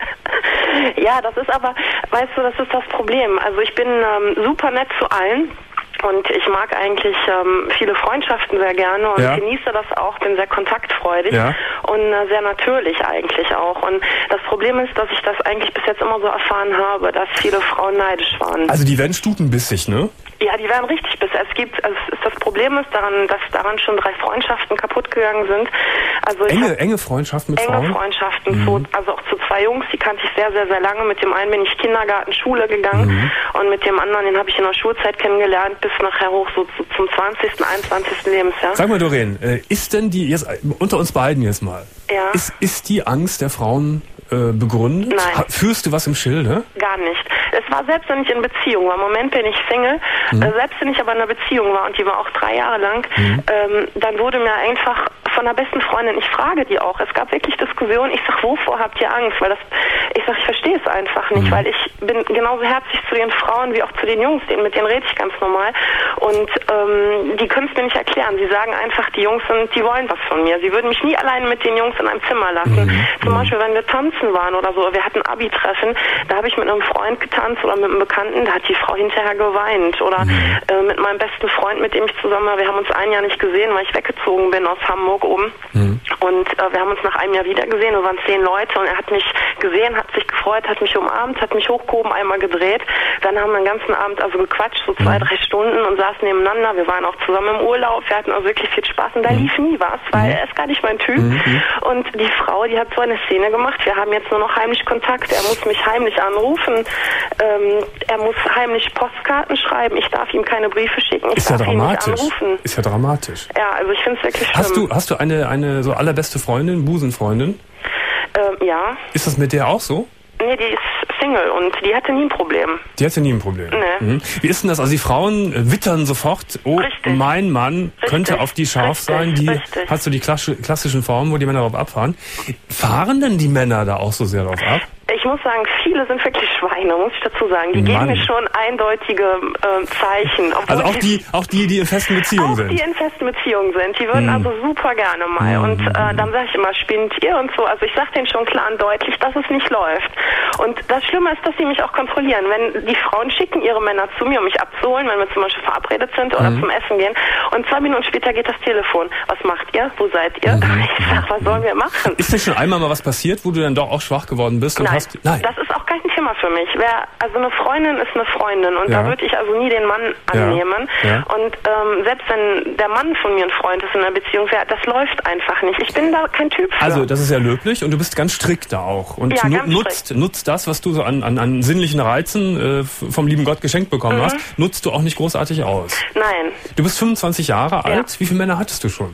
ja, das ist aber, weißt du, das ist das Problem. Also ich bin ähm, super nett zu allen. Und ich mag eigentlich ähm, viele Freundschaften sehr gerne und Ja. genieße das auch, bin sehr kontaktfreudig Ja. und äh, sehr natürlich eigentlich auch. Und das Problem ist, dass ich das eigentlich bis jetzt immer so erfahren habe, dass viele Frauen neidisch waren. Also die werden stutenbissig, ne? Ja, die werden richtig bis. Es gibt, also es ist, das Problem ist daran, dass daran schon drei Freundschaften kaputt gegangen sind. Also ich Enge, hab enge Freundschaften mit enge Frauen? Freundschaften, zu, also auch zu zwei Jungs, die kannte ich sehr, sehr, sehr lange. Mit dem einen bin ich Kindergarten, Schule gegangen Mhm. und mit dem anderen, den habe ich in der Schulzeit kennengelernt, bis nachher hoch so zu, zum zwanzigsten, einundzwanzigsten Lebensjahr. Sag mal, Doreen, äh, ist denn die, jetzt äh, unter uns beiden jetzt mal, Ja. ist, ist die Angst der Frauen äh, begründet? Nein. Ha- Führst du was im Schilde? Gar nicht. Es war selbst, wenn ich in Beziehung war. Im Moment bin ich Single. Mhm. Äh, selbst wenn ich aber in einer Beziehung war und die war auch drei Jahre lang, mhm. ähm, dann wurde mir einfach von der besten Freundin, ich frage die auch, es gab wirklich Diskussionen, ich sag, wovor habt ihr Angst? Weil das, ich sag, ich verstehe es einfach nicht, mhm. weil ich bin genauso herzlich zu den Frauen wie auch zu den Jungs, mit denen rede ich ganz normal. Und ähm, die können es mir nicht erklären. Sie sagen einfach, die Jungs sind, die wollen was von mir. Sie würden mich nie alleine mit den Jungs in einem Zimmer lassen. Mhm. Zum Beispiel, wenn wir tanzen waren oder so, wir hatten Abi-Treffen, da habe ich mit einem Freund getanzt oder mit einem Bekannten, da hat die Frau hinterher geweint. Oder mhm. äh, mit meinem besten Freund, mit dem ich zusammen war, wir haben uns ein Jahr nicht gesehen, weil ich weggezogen bin aus Hamburg oben. Mhm. Und äh, wir haben uns nach einem Jahr wieder gesehen, wir waren zehn Leute und er hat mich gesehen, hat sich gefreut, hat mich umarmt, hat mich hochgehoben, einmal gedreht. Dann haben wir den ganzen Abend also gequatscht, so zwei, mhm. drei Stunden und saßen nebeneinander. Wir waren auch zusammen im Urlaub, wir hatten also wirklich viel Spaß und da mhm. lief nie was, weil er ist gar nicht mein Typ. Mhm. Und die Frau, die hat so eine Szene gemacht, wir haben jetzt nur noch heimlich Kontakt, er muss mich heimlich anrufen, ähm, er muss heimlich Postkarten schreiben, ich darf ihm keine Briefe schicken, ich ist darf ja ihn nicht dramatisch. anrufen. Ist ja dramatisch. Ja, also ich finde es wirklich schlimm. Hast du, hast du eine, eine so allerbeste Freundin, Busenfreundin? Ähm, ja. Ist das mit der auch so? Nee, die ist Single und die hatte nie ein Problem. Die hatte nie ein Problem? Nee. Mhm. Wie ist denn das? Also die Frauen wittern sofort, oh, Richtig. mein Mann Richtig. könnte auf die scharf Richtig. sein. Die Richtig. hat so die klassischen Formen, wo die Männer darauf abfahren. Fahren denn die Männer da auch so sehr darauf ab? Ich muss sagen, viele sind wirklich Schweine, muss ich dazu sagen. Die Mann. geben mir schon eindeutige äh, Zeichen. Also auch die, auch die, die in festen Beziehungen auch sind? Auch die in festen Beziehungen sind. Die würden mhm. also super gerne mal. Mhm. Und äh, dann sage ich immer, spinnt ihr und so. Also ich sage denen schon klar und deutlich, dass es nicht läuft. Und das Schlimme ist, dass sie mich auch kontrollieren. Wenn die Frauen schicken ihre Männer zu mir, um mich abzuholen, wenn wir zum Beispiel verabredet sind oder mhm. zum Essen gehen. Und zwei Minuten später geht das Telefon. Was macht ihr? Wo seid ihr? Mhm. Ich sag, was sollen wir machen? Ist denn schon einmal mal was passiert, wo du dann doch auch schwach geworden bist? Und Nein, hast, nein. das ist auch kein Thema für mich. Wer, also eine Freundin ist eine Freundin und ja. da würde ich also nie den Mann annehmen. Ja. Ja. Und ähm, selbst wenn der Mann von mir ein Freund ist in einer Beziehung, das läuft einfach nicht. Ich bin da kein Typ für. Also das ist ja löblich und du bist ganz strikt da auch. Und ja, nu- nutzt, nutzt das, was du so an, an, an sinnlichen Reizen äh, vom lieben Gott geschenkt bekommen mhm. hast, nutzt du auch nicht großartig aus. Nein. Du bist fünfundzwanzig Jahre alt. Ja. Wie viele Männer hattest du schon?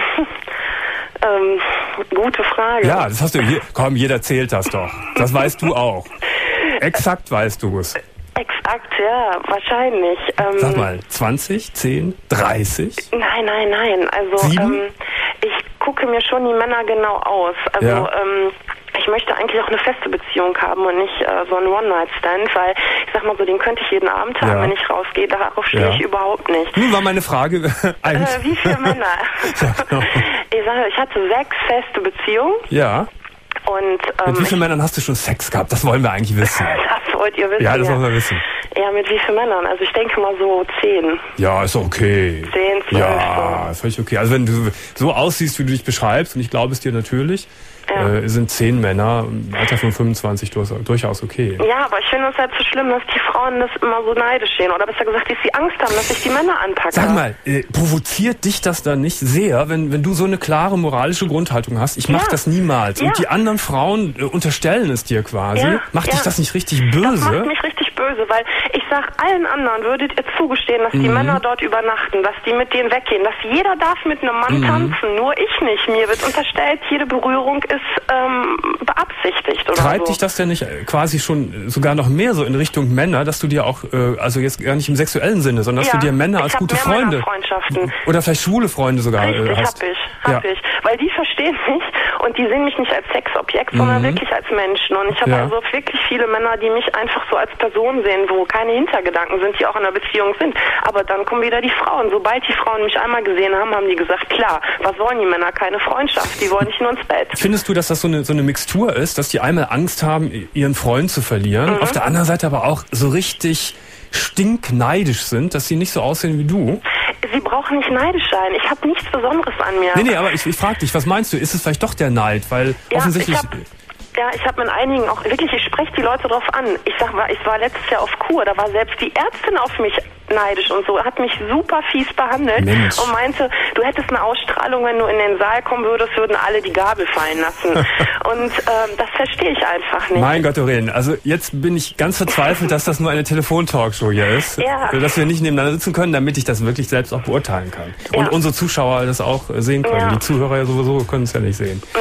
ähm, gute Frage. Ja, das hast du hier. Komm, jeder zählt das doch. Das weißt du auch. Exakt weißt du es. Exakt, ja, wahrscheinlich. Ähm, Sag mal, zwanzig, zehn, dreißig? Nein, nein, nein. Also Sieben? Ähm, ich gucke mir schon die Männer genau aus. Also ja. ähm, ich möchte eigentlich auch eine feste Beziehung haben und nicht äh, so einen One-Night-Stand, weil ich sag mal so, den könnte ich jeden Abend haben, ja. wenn ich rausgehe. Darauf stehe ja. ich überhaupt nicht. Nun war meine Frage eigentlich. Äh, wie viele Männer? Ja, genau. Ich sage, ich hatte sechs feste Beziehungen. Ja. Und, ähm, mit wie vielen Männern hast du schon Sex gehabt? Das wollen wir eigentlich wissen. Das wollt ihr wissen? Ja, das ja. wollen wir wissen. Ja, mit wie vielen Männern? Also ich denke mal so zehn. Ja, ist okay. Zehn, zwölf. Ja, ist völlig okay. Also wenn du so aussiehst, wie du dich beschreibst, und ich glaube es dir natürlich, ja. äh, sind zehn Männer im Alter von fünfundzwanzig durchaus okay. Ja, aber ich finde es halt so schlimm, dass die Frauen das immer so neidisch sehen. Oder besser gesagt, dass sie Angst haben, dass ich die Männer anpacke. Sag mal, äh, provoziert dich das dann nicht sehr, wenn, wenn du so eine klare moralische Grundhaltung hast? Ich mach ja. das niemals. Ja. Und die anderen Frauen äh, unterstellen es dir quasi. Ja. Macht ja. dich das nicht richtig böse? Das macht mich richtig böse, weil ich sag, allen anderen würdet ihr zugestehen, dass die mhm. Männer dort übernachten, dass die mit denen weggehen, dass jeder darf mit einem Mann mhm. tanzen, nur ich nicht. Mir wird unterstellt, jede Berührung ist ähm, beabsichtigt oder Treibt so. dich das denn nicht quasi schon sogar noch mehr so in Richtung Männer, dass du dir auch, äh, also jetzt gar nicht im sexuellen Sinne, sondern dass ja, du dir Männer als gute Freunde Freundschaften. oder vielleicht schwule Freunde sogar Richtig, äh, hast? hab ich, hab ja. ich. Weil die verstehen mich und die sehen mich nicht als Sexobjekt, sondern mhm. wirklich als Menschen. Und ich habe ja. also wirklich viele Männer, die mich einfach so als Person sehen, wo keine Hintergedanken sind, die auch in einer Beziehung sind. Aber dann kommen wieder die Frauen. Sobald die Frauen mich einmal gesehen haben, haben die gesagt, klar, was wollen die Männer? Keine Freundschaft, die wollen nicht nur ins Bett. Findest du, dass das so eine, so eine Mixtur ist, dass die einmal Angst haben, ihren Freund zu verlieren, mhm. auf der anderen Seite aber auch so richtig stinkneidisch sind, dass sie nicht so aussehen wie du? Sie brauchen nicht neidisch sein. Ich habe nichts Besonderes an mir. Nee, nee, aber ich, ich frage dich, was meinst du? Ist es vielleicht doch der Neid? Weil ja, offensichtlich... Ich hab, ja, ich habe mit einigen auch, wirklich, ich spreche die Leute drauf an. Ich sag mal, ich war letztes Jahr auf Kur, da war selbst die Ärztin auf mich neidisch und so, hat mich super fies behandelt Mensch. und meinte, du hättest eine Ausstrahlung, wenn du in den Saal kommen würdest, würden alle die Gabel fallen lassen. Und ähm, das verstehe ich einfach nicht. Mein Gott, Doreen, also jetzt bin ich ganz verzweifelt, dass das nur eine Telefontalkshow hier ist. Ja. Dass wir nicht nebeneinander sitzen können, damit ich das wirklich selbst auch beurteilen kann. Und ja. unsere Zuschauer das auch sehen können. Ja. Die Zuhörer ja sowieso können es ja nicht sehen. Nee.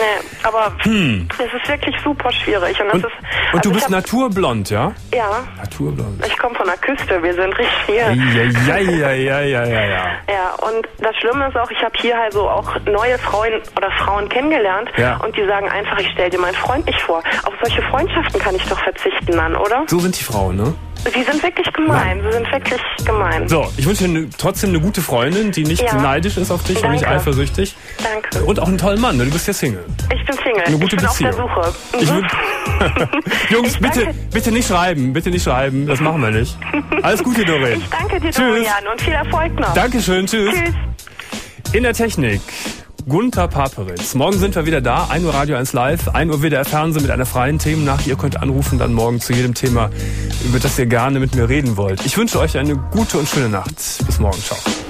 Aber Hm. es ist wirklich super schwierig. Und, das Und, ist, und also du ich bist hab, naturblond, ja? Ja, Naturblond. ich komme von der Küste, wir sind richtig hier. Ja, ja, ja, ja, ja, ja, ja. Ja, und das Schlimme ist auch, ich habe hier also auch neue Frauen oder Frauen kennengelernt Ja. und die sagen einfach, ich stell dir meinen Freund nicht vor. Auf solche Freundschaften kann ich doch verzichten dann, oder? So sind die Frauen, ne? Sie sind wirklich gemein, sie sind wirklich gemein. So, ich wünsche dir ne, trotzdem eine gute Freundin, die nicht Ja. neidisch ist auf dich und Danke. nicht eifersüchtig. Danke. Und auch einen tollen Mann, ne? Du bist ja Single. Ich bin Single, Eine gute ich bin Beziehung. auf der Suche. Ich Mhm. würd, Jungs, Ich bitte, danke- bitte nicht schreiben, bitte nicht schreiben, das machen wir nicht. Alles Gute, Doreen. Ich danke dir, Tschüss. Dorian, und viel Erfolg noch. Dankeschön, tschüss. Tschüss. In der Technik Gunther Paperitz. Morgen sind wir wieder da. ein Uhr Radio eins Live, ein Uhr W D R Fernsehen mit einer freien Themennacht. Ihr könnt anrufen dann morgen zu jedem Thema, über das ihr gerne mit mir reden wollt. Ich wünsche euch eine gute und schöne Nacht. Bis morgen. Ciao.